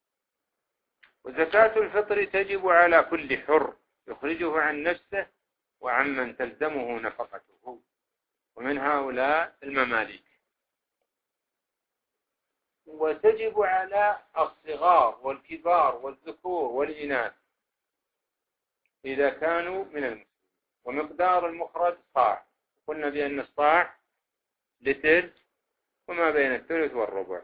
وزكاة الفطر تجب على كل حر يخرجه عن نفسه وعمن تلزمه نفقته، ومن هؤلاء المماليك. وتجب على الصغار والكبار والذكور والإناث إذا كانوا من المسلمين. ومقدار المخرج صاع، قلنا بأن الصاع لتر وما بين الثلث والربع.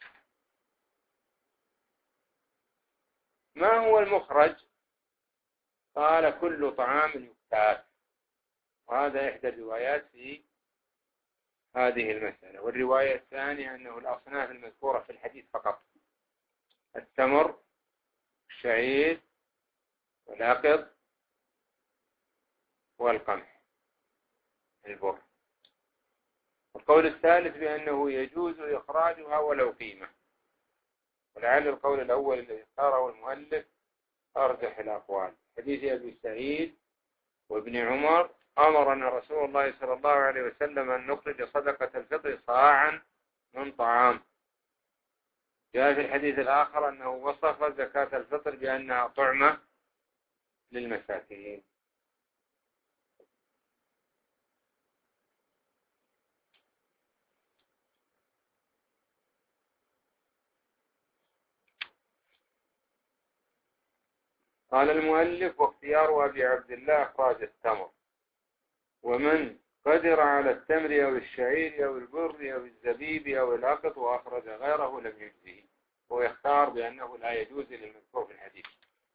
ما هو المخرج؟ قال كل طعام يكتات، وهذا إحدى الروايات في هذه المسألة. والرواية الثانية أنه الأصناف المذكورة في الحديث فقط: التمر، الشعير، والعقد، والقمح، البر. القول الثالث بأنه يجوز إخراجها ولو قيمة، ولعل القول الأول الذي اختاره المؤلف أرجح الأقوال. حديث أبي سعيد وابن عمر أمرنا رسول الله صلى الله عليه وسلم أن نخرج صدقة الفطر صاعا من طعام. جاء في الحديث الآخر أنه وصف زكاة الفطر بأنها طعمة للمساكين. قال المؤلف: واختيار أبي عبد الله إخراج التمر، ومن قدر على التمر أو الشعير أو البر أو الزبيب أو العقد وأخرج غيره لم يجزه. هو يختار بأنه لا يجوز للمذكور في الحديث،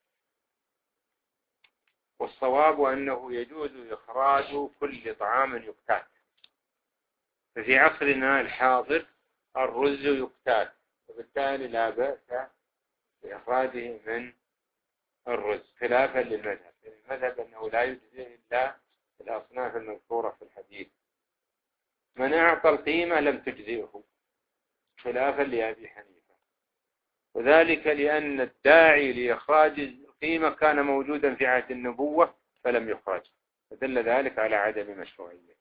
والصواب أنه يجوز إخراج كل طعام يقتات. ففي عصرنا الحاضر الرز يقتات، وبالتالي لا بأس بإخراجه من الرز، خلافا للمذهب. المذهب أنه لا يجزي إلا الأصناف المذكورة في الحديث. من أعطى القيمة لم تجزئه، خلافا لأبي حنيفة، وذلك لأن الداعي لإخراج القيمة كان موجودا في عهد النبوة فلم يخرج، فدل ذلك على عدم مشروعيته.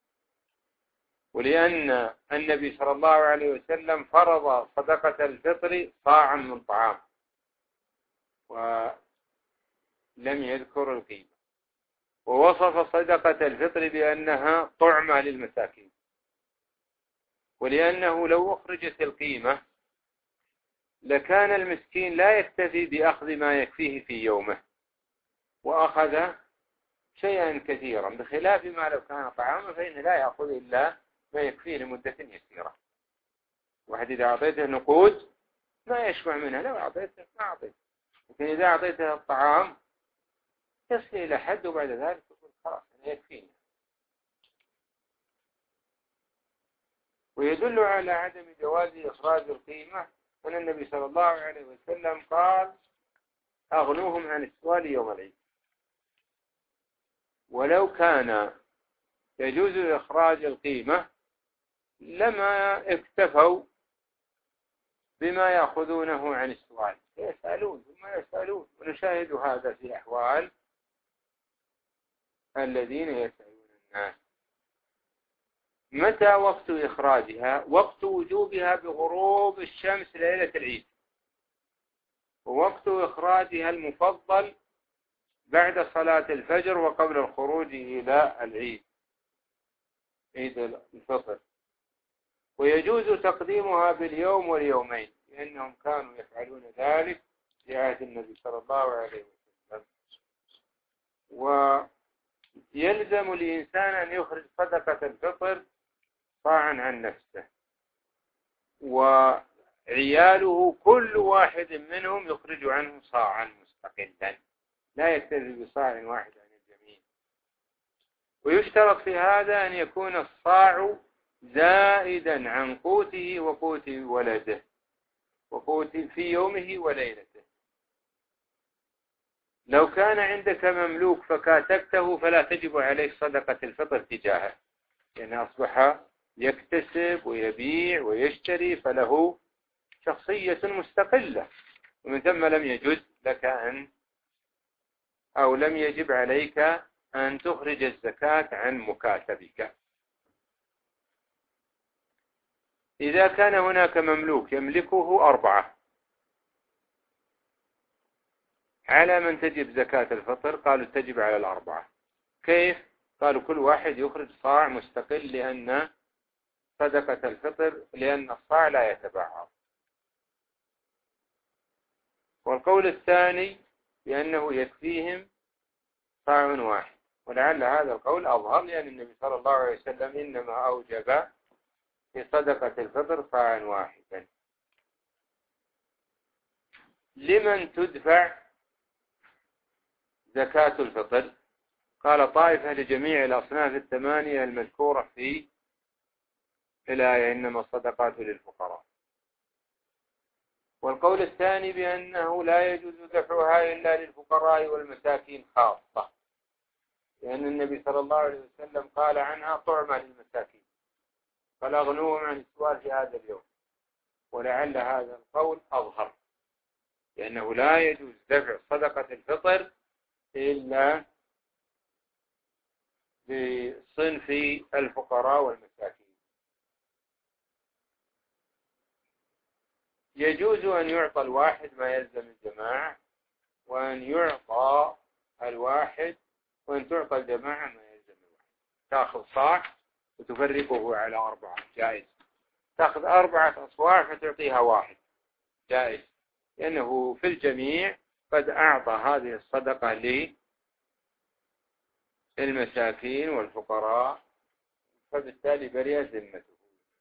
ولأن النبي صلى الله عليه وسلم فرض صدقة الفطر صاعا من طعام ولم يذكر القيمة، ووصف صدقة الفطر بأنها طعمة للمساكين. ولأنه لو أخرجت القيمة لكان المسكين لا يكتفي بأخذ ما يكفيه في يومه وأخذ شيئا كثيرا، بخلاف ما لو كان طعاما فإنه لا يأخذ إلا ما يكفيه لمدة يسيرة. واحد إذا أعطيته نقود ما يشبع منها، لو أعطيته ما أعطيته، لكن إذا أعطيته الطعام يصل إلى حد وبعد ذلك يقول خلاص أنا يكفيني. ويدل على عدم جواز إخراج القيمة أن النبي صلى الله عليه وسلم قال أغنوهم عن السؤال يوم العيد. ولو كان يجوز إخراج القيمة لما اكتفوا بما يأخذونه عن السؤال، يسألون ثم يسألون، ونشاهد هذا في أحوال الذين يسألون الناس. متى وقت إخراجها؟ وقت وجوبها بغروب الشمس ليلة العيد، ووقت إخراجها المفضل بعد صلاة الفجر وقبل الخروج إلى العيد، عيد الفطر. ويجوز تقديمها باليوم واليومين، لأنهم كانوا يفعلون ذلك في عهد النبي صلى الله عليه وسلم. ويلزم الإنسان أن يخرج صدقة الفطر صاعا عن نفسه، وعياله كل واحد منهم يخرج عنه صاعا مستقلا، لا يكتفي بصاع واحد عن الجميع. ويشترط في هذا أن يكون الصاع زائدا عن قوته وقوت ولده وقوت في يومه وليلته. لو كان عندك مملوك فكاتبته فلا تجب عليك صدقة الفطر تجاهه، لأن يعني أصبح يكتسب ويبيع ويشتري فله شخصية مستقلة، ومن ثم لم يجوز لك أن أو لم يجب عليك أن تخرج الزكاة عن مكاتبك. إذا كان هناك مملوك يملكه أربعة، على من تجب زكاة الفطر؟ قالوا تجب على الأربعة. كيف؟ قالوا كل واحد يخرج صاع مستقل، لأن صدقة الفطر لأن الصاع لا يتبعض. والقول الثاني بأنه يكفيهم صاع واحد، ولعل هذا القول أظهر، لأن النبي صلى الله عليه وسلم إنما أوجب في صدقة الفطر صاعا واحدا. لمن تدفع زكاة الفطر؟ قال طائفة لجميع الأصناف الثمانية المذكورة في الآية إنما الصدقات للفقراء. والقول الثاني بأنه لا يجوز دفعها إلا للفقراء والمساكين خاصة، لأن النبي صلى الله عليه وسلم قال عنها طعمة للمساكين فلا غنوهم عن السؤال في هذا اليوم. ولعل هذا القول أظهر، لأنه لا يجوز دفع صدقة الفطر إلا بصنف الفقراء والمساكين. يجوز أن يعطى الواحد ما يلزم الجماعة، وأن يعطى الواحد وأن تعطى الجماعة ما يلزم الواحد. تأخذ صاع وتفرقه على أربعة، جائز. تأخذ أربعة أصواع فتعطيها واحد، جائز، لأنه في الجميع قد أعطى هذه الصدقة للمساكين والفقراء، فبالتالي برئت ذمته.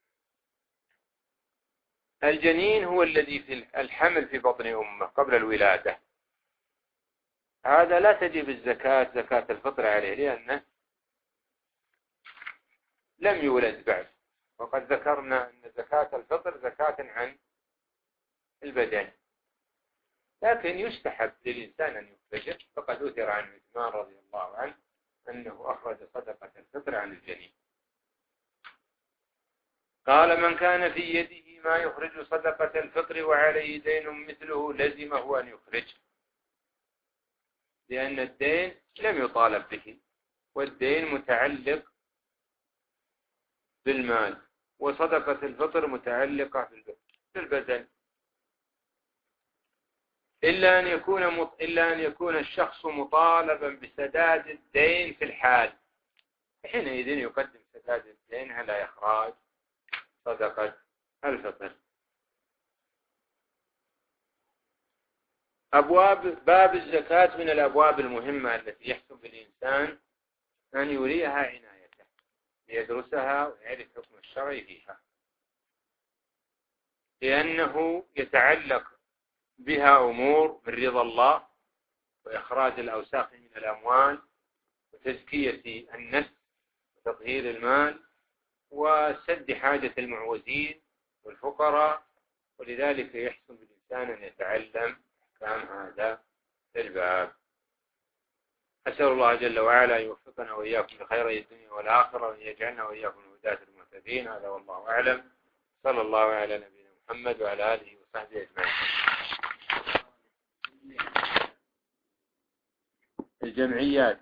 الجنين هو الذي في الحمل في بطن أمه قبل الولادة، هذا لا تجب الزكاة زكاة الفطر عليه، لأنه لم يولد بعد. وقد ذكرنا أن زكاة الفطر زكاة عن البدن، لكن يستحب للإنسان أن يخرج، فقد أثر عن عثمان رضي الله عنه أنه أخرج صدقة الفطر عن الجنين. قال من كان في يده ما يخرج صدقة الفطر وعليه دين مثله لزمه أن يخرج، لأن الدين لم يطالب به، والدين متعلق بالمال، وصدقة الفطر متعلقة بالبدن، إلا أن يكون مط... إلا أن يكون الشخص مطالبا بسداد الدين في الحال، حينئذ يقدم سداد الدين على إخراج صدقة الفطر. أبواب باب الزكاة من الأبواب المهمة التي يحسن بالإنسان أن يوليها عنايته ليدرسها ويعرف حكم الشرع فيها، لأنه يتعلق بها أمور من رضا الله وإخراج الأوساخ من الأموال وتزكية النفس وتطهير المال وسد حاجة المعوزين والفقراء، ولذلك يحسن بالإنسان أن يتعلم أحكام هذا الباب. أسأل الله جل وعلا أن يوفقنا وإياكم لخير الدنيا والآخرة، وأن يجعلنا وإياكم من هداة المهتدين. هذا والله أعلم. صلى الله على نبينا محمد وعلى آله وصحبه أجمعين. الجمعيات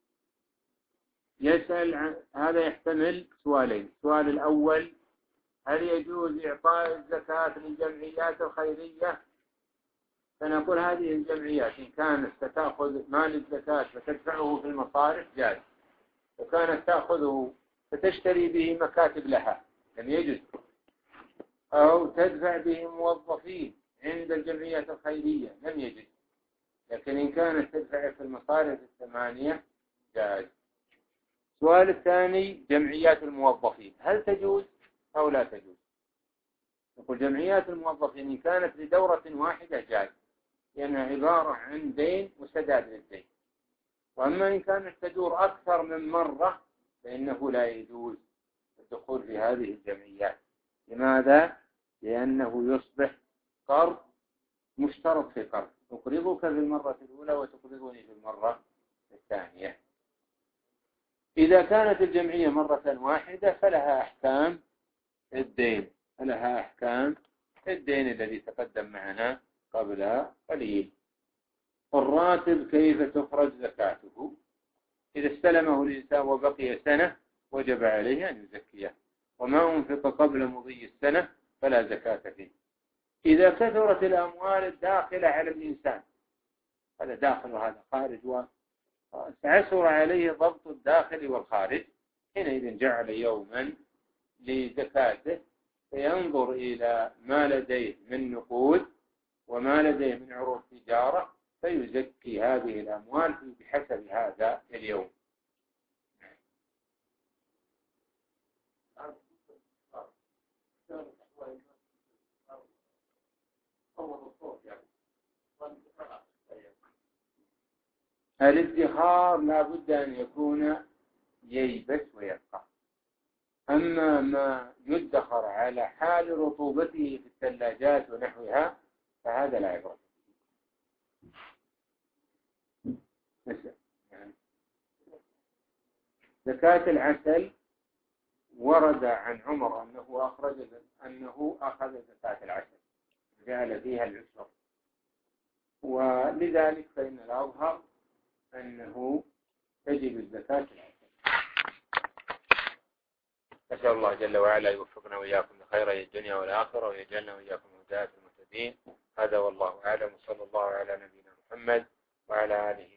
يسأل عن هذا، يحتمل سؤالين. السؤال الأول: هل يجوز إعطاء الزكاة للجمعيات الخيرية؟ فنقول هذه الجمعيات إن كانت ستأخذ مال الزكاة فتدفعه في المصارف جاز، وكانت تأخذه فتشتري به مكاتب لها لم يجوز، أو تدفع به موظفين عند الجمعيات الخيرية لم يجوز. لكن إن كانت تدفع في المصارف الثمانية جاز. السؤال الثاني: جمعيات الموظفين هل تجوز أو لا تجوز؟ نقول جمعيات الموظفين إن كانت لدورة واحدة جاز، لأنها عبارة عن دين وسداد للدين. وأما إن كانت تدور أكثر من مرة فإنه لا يجوز الدخول في هذه الجمعيات. لماذا؟ لأنه يصبح قرض مشترط في قرض، أقرضك في المرة الأولى وتقرضني في المرة الثانية. إذا كانت الجمعية مرة واحدة فلها أحكام الدين، فلها أحكام الدين الذي تقدم معنا قبل قليل. الراتب كيف تخرج زكاته؟ إذا استلمه الإنسان وبقي سنة وجب عليه أن يزكيه، وما أنفق قبل مضي السنة فلا زكاة فيه. إذا كثرت الأموال الداخلة على الإنسان، هذا داخل وهذا خارج، وعسر عليه ضبط الداخل والخارج، حينئذ جعل يوما لزكاته، فينظر إلى ما لديه من نقود وما لديه من عروض تجارة فيزكي هذه الأموال بحسب هذا اليوم. الادخار لا بد أن يكون ييبس ويبقى. أما ما يدخر على حال رطوبته في الثلاجات ونحوها فهذا لا يبقى. زكاة العسل ورد عن عمر أنه أخرج أنه أخذ زكاة العسل جعل فيها العشر، ولذلك فإن الأظهر أنه تجب الزكاة العسل. أسأل الله جل وعلا يوفقنا وإياكم لخير الدنيا والآخرة، ويجعلنا وإياكم هداة المهتدين. هذا والله أعلم، وصلى الله على نبينا محمد وعلى آله